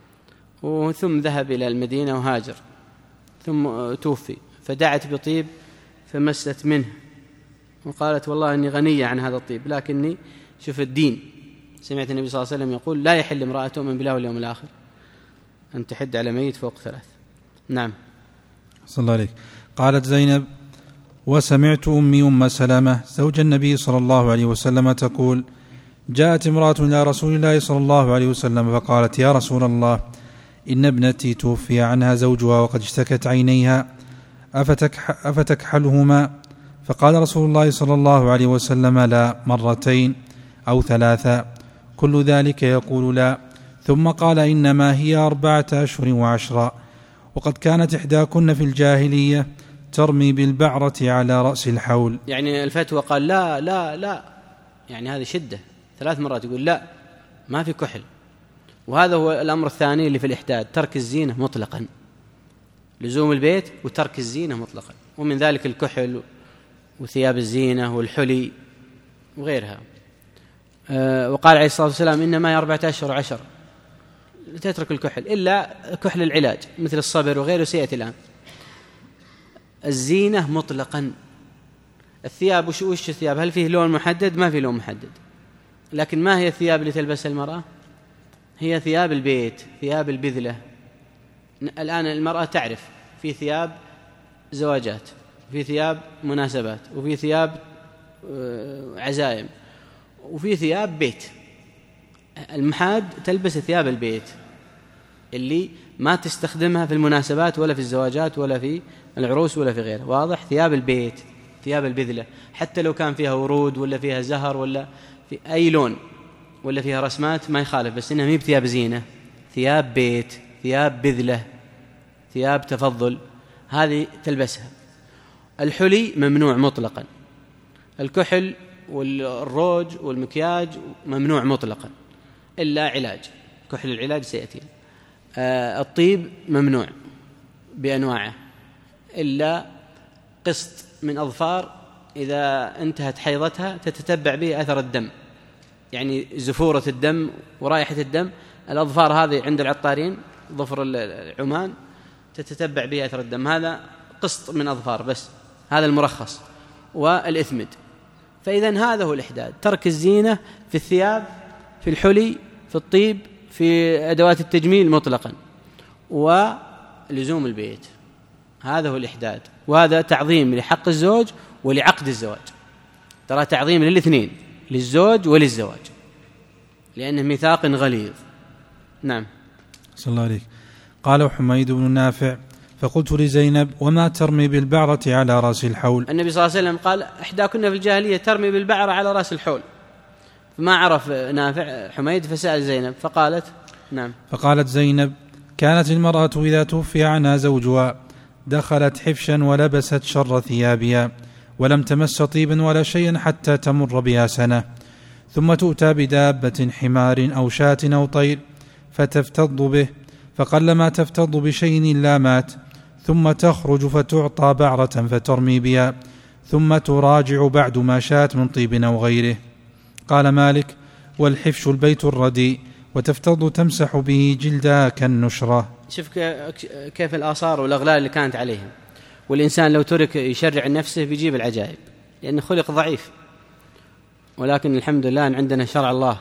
Speaker 1: وثم ذهب إلى المدينة وهاجر، ثم توفي، فدعت بطيب فمست منه وقالت: والله إني غنية عن هذا الطيب، لكني شوف الدين، سمعت النبي صلى الله عليه وسلم يقول: لا يحل امرأة تؤمن بالله واليوم الآخر أن تحد على ميت فوق ثلاث. نعم.
Speaker 2: صلى الله عليه. قالت زينب: وسمعت أمي أم سلمة زوج النبي صلى الله عليه وسلم تقول: جاءت امرأة إلى رسول الله صلى الله عليه وسلم فقالت: يا رسول الله، إن ابنتي توفي عنها زوجها وقد اشتكت عينيها، أفتكح أفتكحلهما؟ فقال رسول الله صلى الله عليه وسلم: لا، مرتين أو ثلاثة، كل ذلك يقول لا. ثم قال: إنما هي أربعة أشهر وعشرة، وقد كانت إحداكن في الجاهلية ترمي بالبعرة على رأس الحول.
Speaker 1: يعني الفتوى قال لا لا لا، يعني هذه شدة، ثلاث مرات يقول لا، ما في كحل. وهذا هو الأمر الثاني اللي في الإحداد، ترك الزينة مطلقا، لزوم البيت وترك الزينة مطلقا، ومن ذلك الكحل وثياب الزينة والحلي وغيرها. أه وقال عليه الصلاة والسلام: إنما هي أربعة أشهر وعشر، تترك الكحل إلا كحل العلاج مثل الصبر وغيره سيأتي الآن. الزينة مطلقا. الثياب وش وش الثياب؟ هل فيه لون محدد؟ ما فيه لون محدد. لكن ما هي الثياب اللي تلبسها المرأة؟ هي ثياب البيت، ثياب البذلة. الآن المرأة تعرف في ثياب زواجات، في ثياب مناسبات، وفي ثياب عزائم، وفي ثياب بيت. المحاد تلبس ثياب البيت اللي ما تستخدمها في المناسبات ولا في الزواجات ولا في العروس ولا في غيره، واضح؟ ثياب البيت، ثياب البذلة، حتى لو كان فيها ورود ولا فيها زهر ولا في أي لون ولا فيها رسمات ما يخالف، بس إنها مي بثياب زينة، ثياب بيت، ثياب بذلة، ثياب تفضل، هذه تلبسها. الحلي ممنوع مطلقا، الكحل والروج والمكياج ممنوع مطلقا إلا علاج، كحل العلاج سيأتي. آه الطيب ممنوع بأنواعه إلا قسط من أظفار إذا انتهت حيضتها تتتبع به أثر الدم، يعني زفورة الدم ورائحة الدم، الأظفار هذه عند العطارين ظفر العمان تتتبع به أثر الدم، هذا قسط من أظفار بس، هذا المرخص. والإثمد. فإذن هذا هو الإحداد، ترك الزينة في الثياب، في الحلي، في الطيب، في أدوات التجميل مطلقا، ولزوم البيت، هذا هو الإحداد. وهذا تعظيم لحق الزوج ولعقد الزواج، ترى تعظيم للاثنين، للزوج وللزواج، لأنه ميثاق غليظ. نعم.
Speaker 2: صلى الله عليه. قال حميد بن نافع: فقلت لزينب: وما ترمي بالبعرة على رأس الحول؟
Speaker 1: النبي صلى الله عليه وسلم قال: إحداكن في الجاهلية ترمي بالبعرة على رأس الحول، فما عرف نافع حميد فسأل زينب فقالت: نعم.
Speaker 2: فقالت زينب: كانت المرأة إذا توفي عنها زوجها دخلت حفشا ولبست شر ثيابها ولم تمس طيبا ولا شيئا حتى تمر بها سنة، ثم تؤتى بدابة حمار أو شاة أو طير فتفتض به، فقلما تفتض بشيء إلا مات، ثم تخرج فتعطى بعرة فترمي بها، ثم تراجع بعد ما شات من طيب أو غيره. قال مالك: والحفش البيت الرديء، وتفتض تمسح به جلدها كالنشرة.
Speaker 1: شوف كيف الآثار والأغلال اللي كانت عليهم، والإنسان لو ترك يشرع نفسه بيجيب العجائب، لأنه خلق ضعيف. ولكن الحمد لله أن عندنا شرع الله.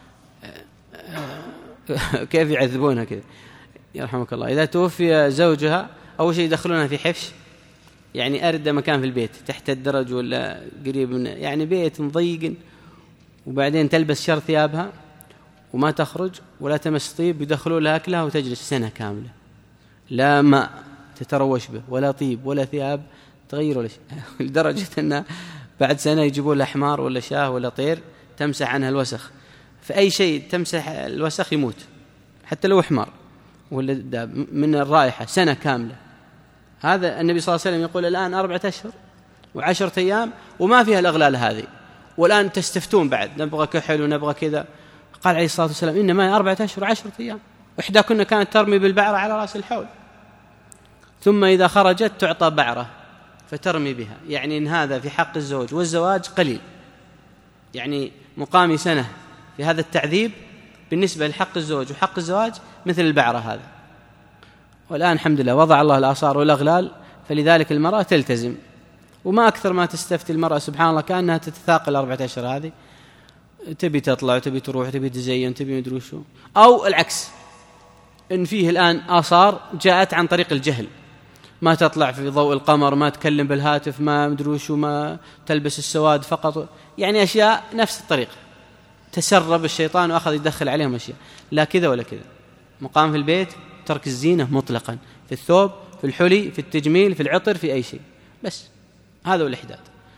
Speaker 1: كيف يعذبونها كذا؟ يرحمك الله. إذا توفي زوجها أول شيء يدخلونها في حفش، يعني أردى مكان في البيت تحت الدرج ولا قريب من، يعني بيت مضيق، وبعدين تلبس شر ثيابها وما تخرج ولا تمس طيب، يدخلوا لها أكلها وتجلس سنة كاملة، لا ماء تتروش به ولا طيب ولا ثياب تغير ولا شيء، لدرجة أن بعد سنة يجيبوا لها حمار ولا شاه ولا طير تمسح عنها الوسخ. فأي شيء تمسح الوسخ يموت، حتى لو حمار ولا داب، من الرائحة سنة كاملة. هذا النبي صلى الله عليه وسلم يقول الآن أربعة أشهر وعشرة أيام وما فيها الأغلال هذه، والآن تستفتون بعد نبغى كحل ونبغى كذا. قال عليه الصلاة والسلام: إنما أربعة أشهر وعشرة أيام. إحدى كنا كانت ترمي بالبعرة على رأس الحول، ثم إذا خرجت تعطى بعرة فترمي بها. يعني إن هذا في حق الزوج والزواج قليل، يعني مقام سنة في هذا التعذيب بالنسبة لحق الزوج وحق الزواج مثل البعرة هذا. والآن الحمد لله وضع الله الآثار والأغلال، فلذلك المرأة تلتزم. وما أكثر ما تستفتي المرأة سبحان الله كأنها تتثاقل أربعة أشهر هذه، تبي تطلع وتبي تروح وتبي تزين تبي مدري شو، أو العكس، إن فيه الآن آثار جاءت عن طريق الجهل، ما تطلع في ضوء القمر، ما تكلم بالهاتف، ما مدري شو، ما تلبس السواد فقط، يعني أشياء نفس الطريقة. تسرب الشيطان وأخذ يدخل عليهم أشياء لا كذا ولا كذا. مقام في البيت ترك الزينة مطلقا، في الثوب، في الحلي، في التجميل، في العطر، في أي شيء، بس هذا هو الإحداث.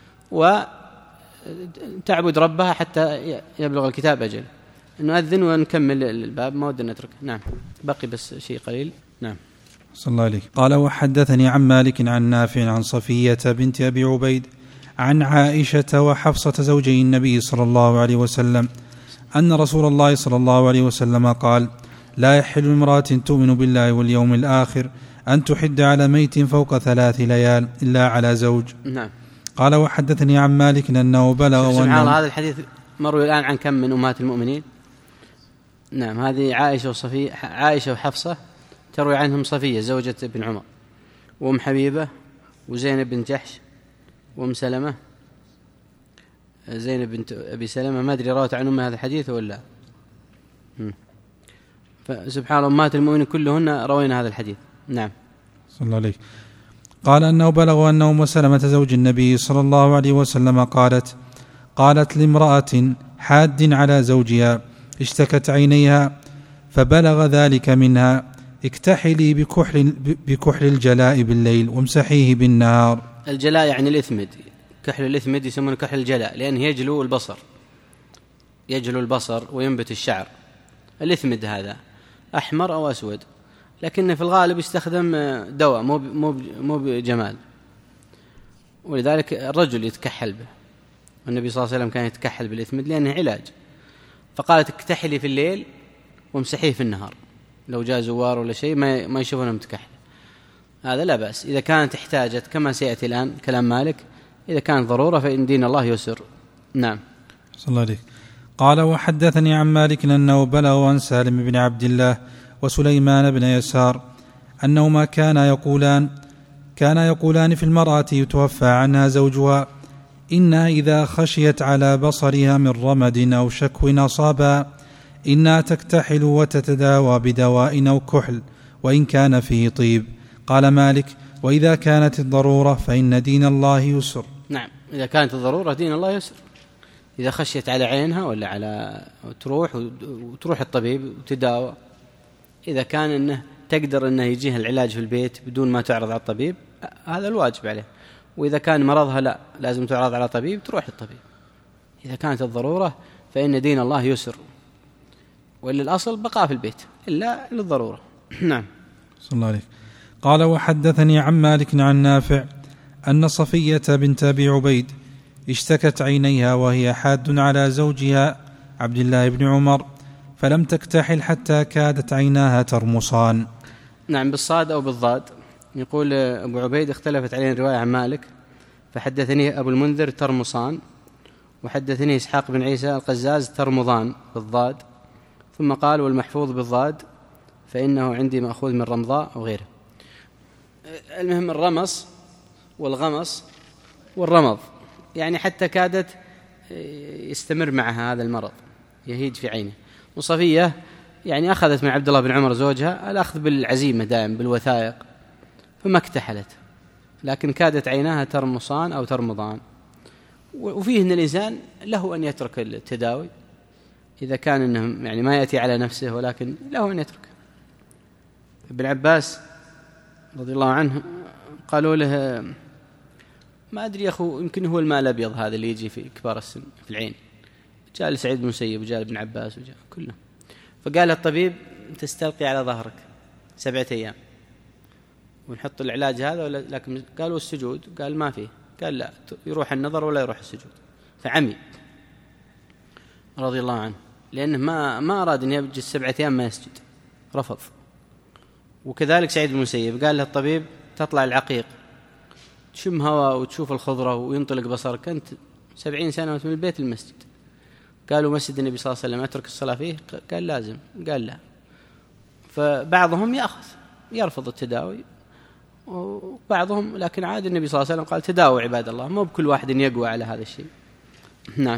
Speaker 1: وتعبد ربها حتى يبلغ الكتاب أجل. نؤذن ونكمل الباب، ما ودنا نتركه. نعم، بقي بس شيء قليل. نعم.
Speaker 2: صلى الله عليه. قال: وحدثني عن مالك عن نافع عن صفية بنت أبي عبيد عن عائشة وحفصة زوجي النبي صلى الله عليه وسلم أن رسول الله صلى الله عليه وسلم قال: لا يحل امرأة تؤمن بالله واليوم الآخر أن تحد على ميت فوق ثلاث ليال إلا على زوج.
Speaker 1: نعم.
Speaker 2: قال: وحدثني عن مالك أنه بلغ.
Speaker 1: سبحان الله، هذا الحديث مروي الآن عن كم من أمهات المؤمنين؟ نعم، هذه عائشة وصفية، عائشة وحفصة تروي عنهم صفية زوجة ابن عمر، وأم حبيبة، وزينب بن جحش، وأم سلمة. زينب بنت أبي سلمة ما أدري روت عن أمها هذا الحديث ولا. فسبحان الله أمهات المؤمنين كلهن روينا هذا الحديث. نعم.
Speaker 2: صلى الله عليه. قال: أنه بلغ أن أم سلمة زوج النبي صلى الله عليه وسلم قالت قالت لامرأة حاد على زوجها اشتكت عينيها فبلغ ذلك منها: اكتحلي بكحل, بكحل الجلاء بالليل وامسحيه بالنهار.
Speaker 1: الجلاء يعني الإثمد، كحل الإثمد يسمونه كحل الجلاء، لأنه يجلو البصر، يجلو البصر وينبت الشعر. الإثمد هذا أحمر أو أسود، لكن في الغالب يستخدم دواء مو مو مو بجمال، ولذلك الرجل يتكحل به، والنبي صلى الله عليه وسلم كان يتكحل بالإثمد لأنه علاج. فقالت: اكتحلي في الليل وامسحيه في النهار، لو جاء زوار ولا شيء ما ما يشوفونه متكحل، هذا لا بأس إذا كانت احتاجت، كما سيأتي الآن كلام مالك، إذا كان ضرورة فإن دين الله يسر. نعم.
Speaker 2: صلى الله عليه. قال: وحدثني عن مالك أنه بلغ عن سالم بن عبد الله وسليمان بن يسار أنهما كان يقولان كان يقولان في المرأة يتوفى عنها زوجها: إنها إذا خشيت على بصرها من رمد أو شكو أصابها إنها تكتحل وتتداوى بدواء أو كحل وإن كان فيه طيب. قال مالك: وإذا كانت الضرورة فإن دين الله يسر.
Speaker 1: نعم، إذا كانت الضرورة دين الله يسر. إذا خشيت على عينها ولا على تروح وتروح الطبيب وتداوى، إذا كان إنه تقدر إنه يجيها العلاج في البيت بدون ما تعرض على الطبيب، هذا الواجب عليه. وإذا كان مرضها لا لازم تعرض على طبيب، تروح الطبيب. إذا كانت الضرورة فإن دين الله يسر. وإلا الأصل بقاء في البيت إلا للضرورة. نعم.
Speaker 2: صلى الله عليه. قال وحدثني عن مالك عن نافع أن صفية بنت أبي عبيد اشتكت عينيها وهي حاد على زوجها عبد الله بن عمر فلم تكتحل حتى كادت عيناها ترمصان.
Speaker 1: نعم، بالصاد أو بالضاد. يقول أبو عبيد اختلفت عليه الرواية عن مالك، فحدثني أبو المنذر ترمصان، وحدثني إسحاق بن عيسى القزاز ترمضان بالضاد، ثم قال والمحفوظ بالضاد فإنه عندي مأخوذ من رمضاء أو غيره. المهم الرمص والغمص والرمض، يعني حتى كادت يستمر معها هذا المرض يهيج في عينه. وصفية يعني أخذت من عبد الله بن عمر زوجها الأخذ بالعزيمة دائم بالوثائق، فما اكتحلت، لكن كادت عيناها ترمصان أو ترمضان. وفيه أن الإنسان له أن يترك التداوي إذا كان إنه يعني ما يأتي على نفسه، ولكن له أن يترك. ابن عباس رضي الله عنه قالوا له ما أدري يا أخو، يمكن هو الماء الأبيض هذا اللي يجي في كبار السن في العين. جاء سعيد بن المسيب وجاء ابن عباس وجاء كله، فقال الطبيب تستلقي على ظهرك سبعة أيام ونحط العلاج هذا، لكن قالوا السجود، قال ما فيه، قال لا، يروح النظر ولا يروح السجود، فعمي رضي الله عنه، لأنه ما ما أراد أن يجلس سبعة أيام ما يسجد، رفض. وكذلك سعيد بن المسيب قال له الطبيب تطلع العقيق تشم هواء وتشوف الخضرة وينطلق بصرك، أنت سبعين سنة من البيت المسجد. قالوا مسجد النبي صلى الله عليه وسلم أترك الصلاة فيه؟ قال لازم، قال لا. فبعضهم يأخذ يرفض التداوي وبعضهم، لكن عاد النبي صلى الله عليه وسلم قال تداووا عباد الله، مو بكل واحد يقوى على هذا الشيء. نعم.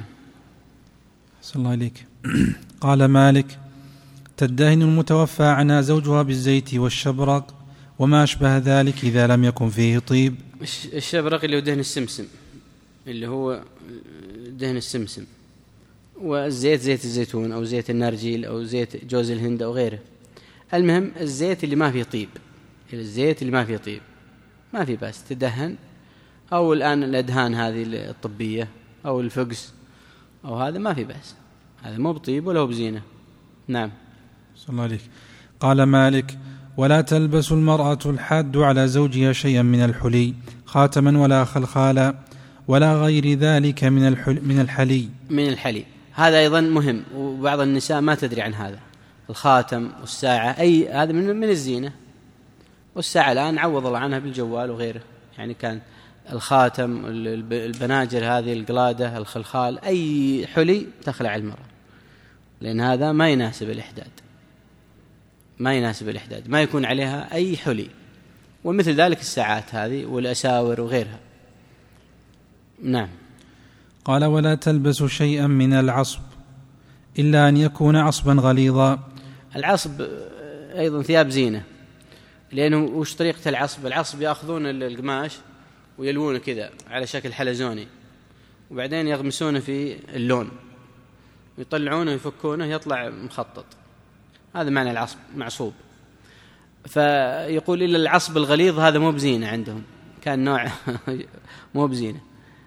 Speaker 2: صلى الله عليك. قال مالك تدهن المتوفى عنها زوجها بالزيت والشبرق وما أشبه ذلك إذا لم يكن فيه طيب.
Speaker 1: الشبرق اللي هو دهن السمسم، اللي هو دهن السمسم، والزيت زيت الزيتون أو زيت النارجيل أو زيت جوز الهند أو غيره. المهم الزيت اللي ما فيه طيب، الزيت اللي ما فيه طيب ما فيه بس تدهن، أو الآن الأدهان هذه الطبية أو الفقس أو هذا ما فيه بس، هذا مو بطيب ولا هو بزينة. نعم.
Speaker 2: صلى الله عليك. قال مالك ولا تلبس المرأة الحاد على زوجها شيئا من الحلي، خاتما ولا خلخالا ولا غير ذلك من الحلي من الحلي
Speaker 1: من الحلي هذا أيضا مهم، وبعض النساء ما تدري عن هذا. الخاتم والساعة أي هذا من من الزينة، والساعة الآن عوض الله عنها بالجوال وغيره، يعني كان الخاتم البناجر هذه القلادة الخلخال أي حلي تخلع المرأة، لأن هذا ما يناسب الإحداد، ما يناسب الإحداد، ما يكون عليها أي حلي. ومثل ذلك الساعات هذه والأساور وغيرها. نعم.
Speaker 2: قال ولا تلبس شيئا من العصب إلا أن يكون عصبا غليظا.
Speaker 1: العصب أيضا ثياب زينة، لأنه وش طريقة العصب؟ العصب يأخذون القماش ويلوونه كذا على شكل حلزوني، وبعدين يغمسونه في اللون ويطلعونه ويفكونه يطلع مخطط، هذا معنى العصب معصوب. فيقول إلا العصب الغليظ هذا مو بزينة عندهم، كان نوع مو بزينة.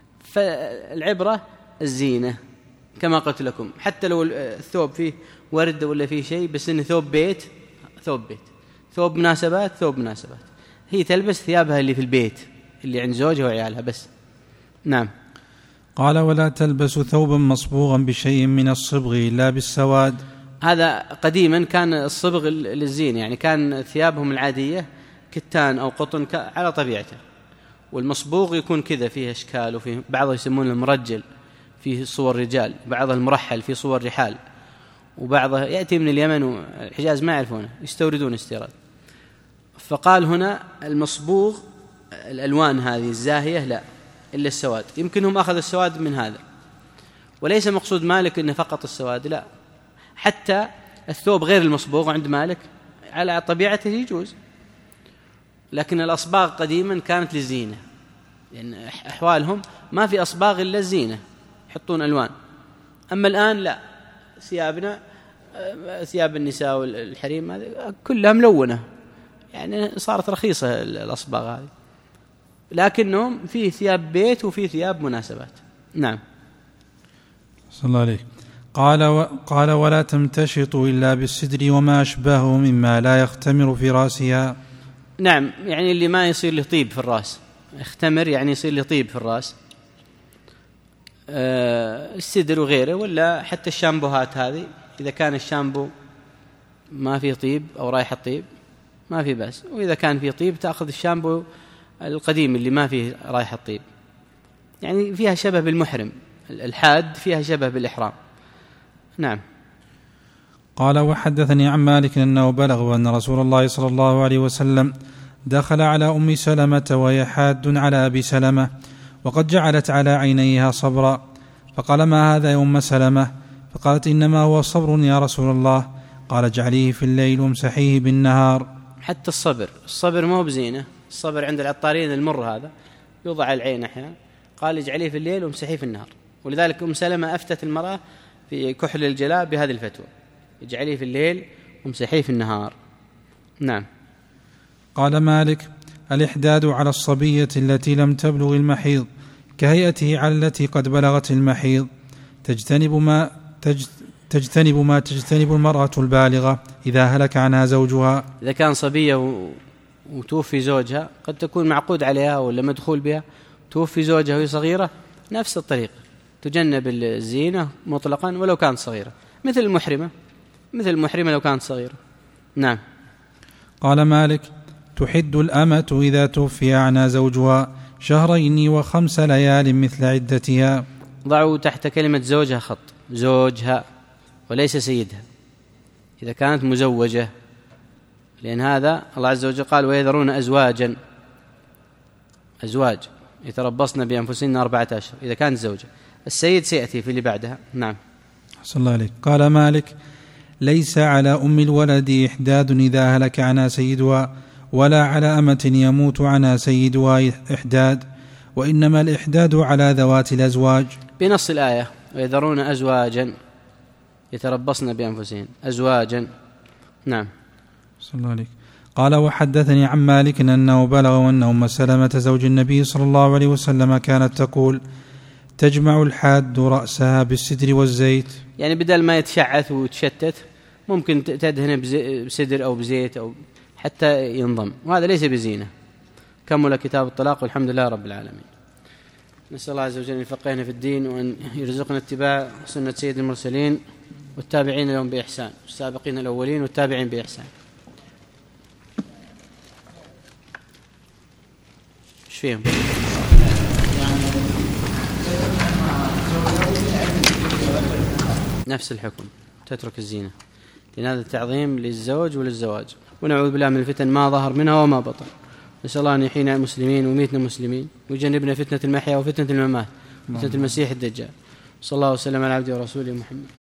Speaker 1: فالعبرة الزينة كما قلت لكم، حتى لو الثوب فيه ورد ولا فيه شيء، بس إنه ثوب بيت، ثوب بيت، ثوب مناسبات، ثوب مناسبات، هي تلبس ثيابها اللي في البيت اللي عند زوجها وعيالها بس. نعم.
Speaker 2: قال ولا تلبس ثوبا مصبوغا بشيء من الصبغ إلا بالسواد.
Speaker 1: هذا قديما كان الصبغ للزين، يعني كان ثيابهم العادية كتان أو قطن على طبيعته، والمصبوغ يكون كذا فيه أشكال، وفيه بعضه يسمونه المرجل فيه صور رجال، بعضه المرحل فيه صور رحال، وبعضه يأتي من اليمن والحجاز ما يعرفونه يستوردون استيراد. فقال هنا المصبوغ الألوان هذه الزاهية لا إلا السواد، يمكنهم أخذ السواد من هذا، وليس مقصود مالك إنه فقط السواد، لا، حتى الثوب غير المصبوغ عند مالك على طبيعته يجوز، لكن الأصباغ قديما كانت للزينة، لأن يعني أحوالهم ما في أصباغ إلا الزينة، يحطون ألوان. أما الآن لا، ثيابنا ثياب النساء والحريم كلها ملونة، يعني صارت رخيصة الأصباغ هذه، لكنهم في ثياب بيت وفي ثياب مناسبات. نعم.
Speaker 2: صلى الله عليه. قال, و قال ولا تمتشط إلا بالسدر وما أشبهه مما لا يختمر في رأسها.
Speaker 1: نعم، يعني اللي ما يصير له طيب في الرأس، اختمر يعني يصير له طيب في الرأس، أه السدر وغيره، ولا حتى الشامبوهات هذه إذا كان الشامبو ما فيه طيب أو رايحة طيب ما فيه بأس، وإذا كان فيه طيب تأخذ الشامبو القديم اللي ما فيه رايحة طيب، يعني فيها شبه بالمحرم، الحاد فيها شبه بالإحرام. نعم.
Speaker 2: قال وحدثني عن مالك أنه بلغ أن رسول الله صلى الله عليه وسلم دخل على أم سلمة وهي حاد على أبي سلمة وقد جعلت على عينيها صبرا، فقال ما هذا يا أم سلمة؟ فقالت إنما هو صبر يا رسول الله. قال اجعليه في الليل وامسحيه بالنهار.
Speaker 1: حتى الصبر الصبر مو بزينة، الصبر عند العطارين المر هذا يوضع على العين أحيانا، قال اجعليه في الليل وامسحيه في النهار، ولذلك أم سلمة أفتت المرأة في كحل الجلاء بهذه الفتوى، اجعليه في الليل وامسحيه في النهار. نعم.
Speaker 2: قال مالك الإحداد على الصبية التي لم تبلغ المحيض كهيئته على التي قد بلغت المحيض، تجتنب ما تج تجتنب ما تجتنب المرأة البالغة إذا هلك عنها زوجها.
Speaker 1: إذا كان صبية وتوفي زوجها، قد تكون معقود عليها ولا مدخول بها، توفي زوجها وهي صغيرة، نفس الطريقة تجنب الزينة مطلقا ولو كانت صغيرة، مثل المحرمة مثل المحرمة لو كانت صغيرة. نعم.
Speaker 2: قال مالك تحد الأمة إذا توفي عنها زوجها شهرين وخمس ليال مثل عدتها.
Speaker 1: ضعوا تحت كلمة زوجها خط، زوجها وليس سيدها إذا كانت مزوجة، لأن هذا الله عز وجل قال ويذرون أزواجا أزواج يتربصن بأنفسهن أربعة أشهر إذا كانت زوجة، السيد سيأتي في اللي بعدها. نعم.
Speaker 2: صلى الله عليه. قال مالك ليس على أم الولد إحداد إذا هلك عنها سيدها، ولا على أمة يموت عنها سيدها إحداد، وإنما الإحداد على ذوات الأزواج
Speaker 1: بنص الآية ويذرون أزواجا يتربصن بأنفسهن أزواجا. نعم.
Speaker 2: صلى الله عليه. قال وحدثني عن مالك أنه بلغ أن أم سلمة زوج النبي صلى الله عليه وسلم كانت تقول تجمع الحاد رأسها بالسدر والزيت،
Speaker 1: يعني بدل ما يتشعث وتشتت ممكن تدهن بسدر أو بزيت أو حتى ينضم، وهذا ليس بزينة. كمل كتاب الطلاق والحمد لله رب العالمين. نسأل الله عز وجل أن يفقهنا في الدين وأن يرزقنا اتباع سنة سيد المرسلين والتابعين لهم بإحسان، السابقين الأولين والتابعين بإحسان. ايش فيهم؟ نفس الحكم، تترك الزينة، لأن هذا التعظيم للزوج وللزواج، ونعوذ بالله من الفتن ما ظهر منها وما بطن. نسأل الله أن يحيينا المسلمين ويميتنا المسلمين ويجنبنا فتنة المحيا وفتنة الممات وفتنة المسيح الدجال. صلى الله وسلم على عبده ورسوله محمد.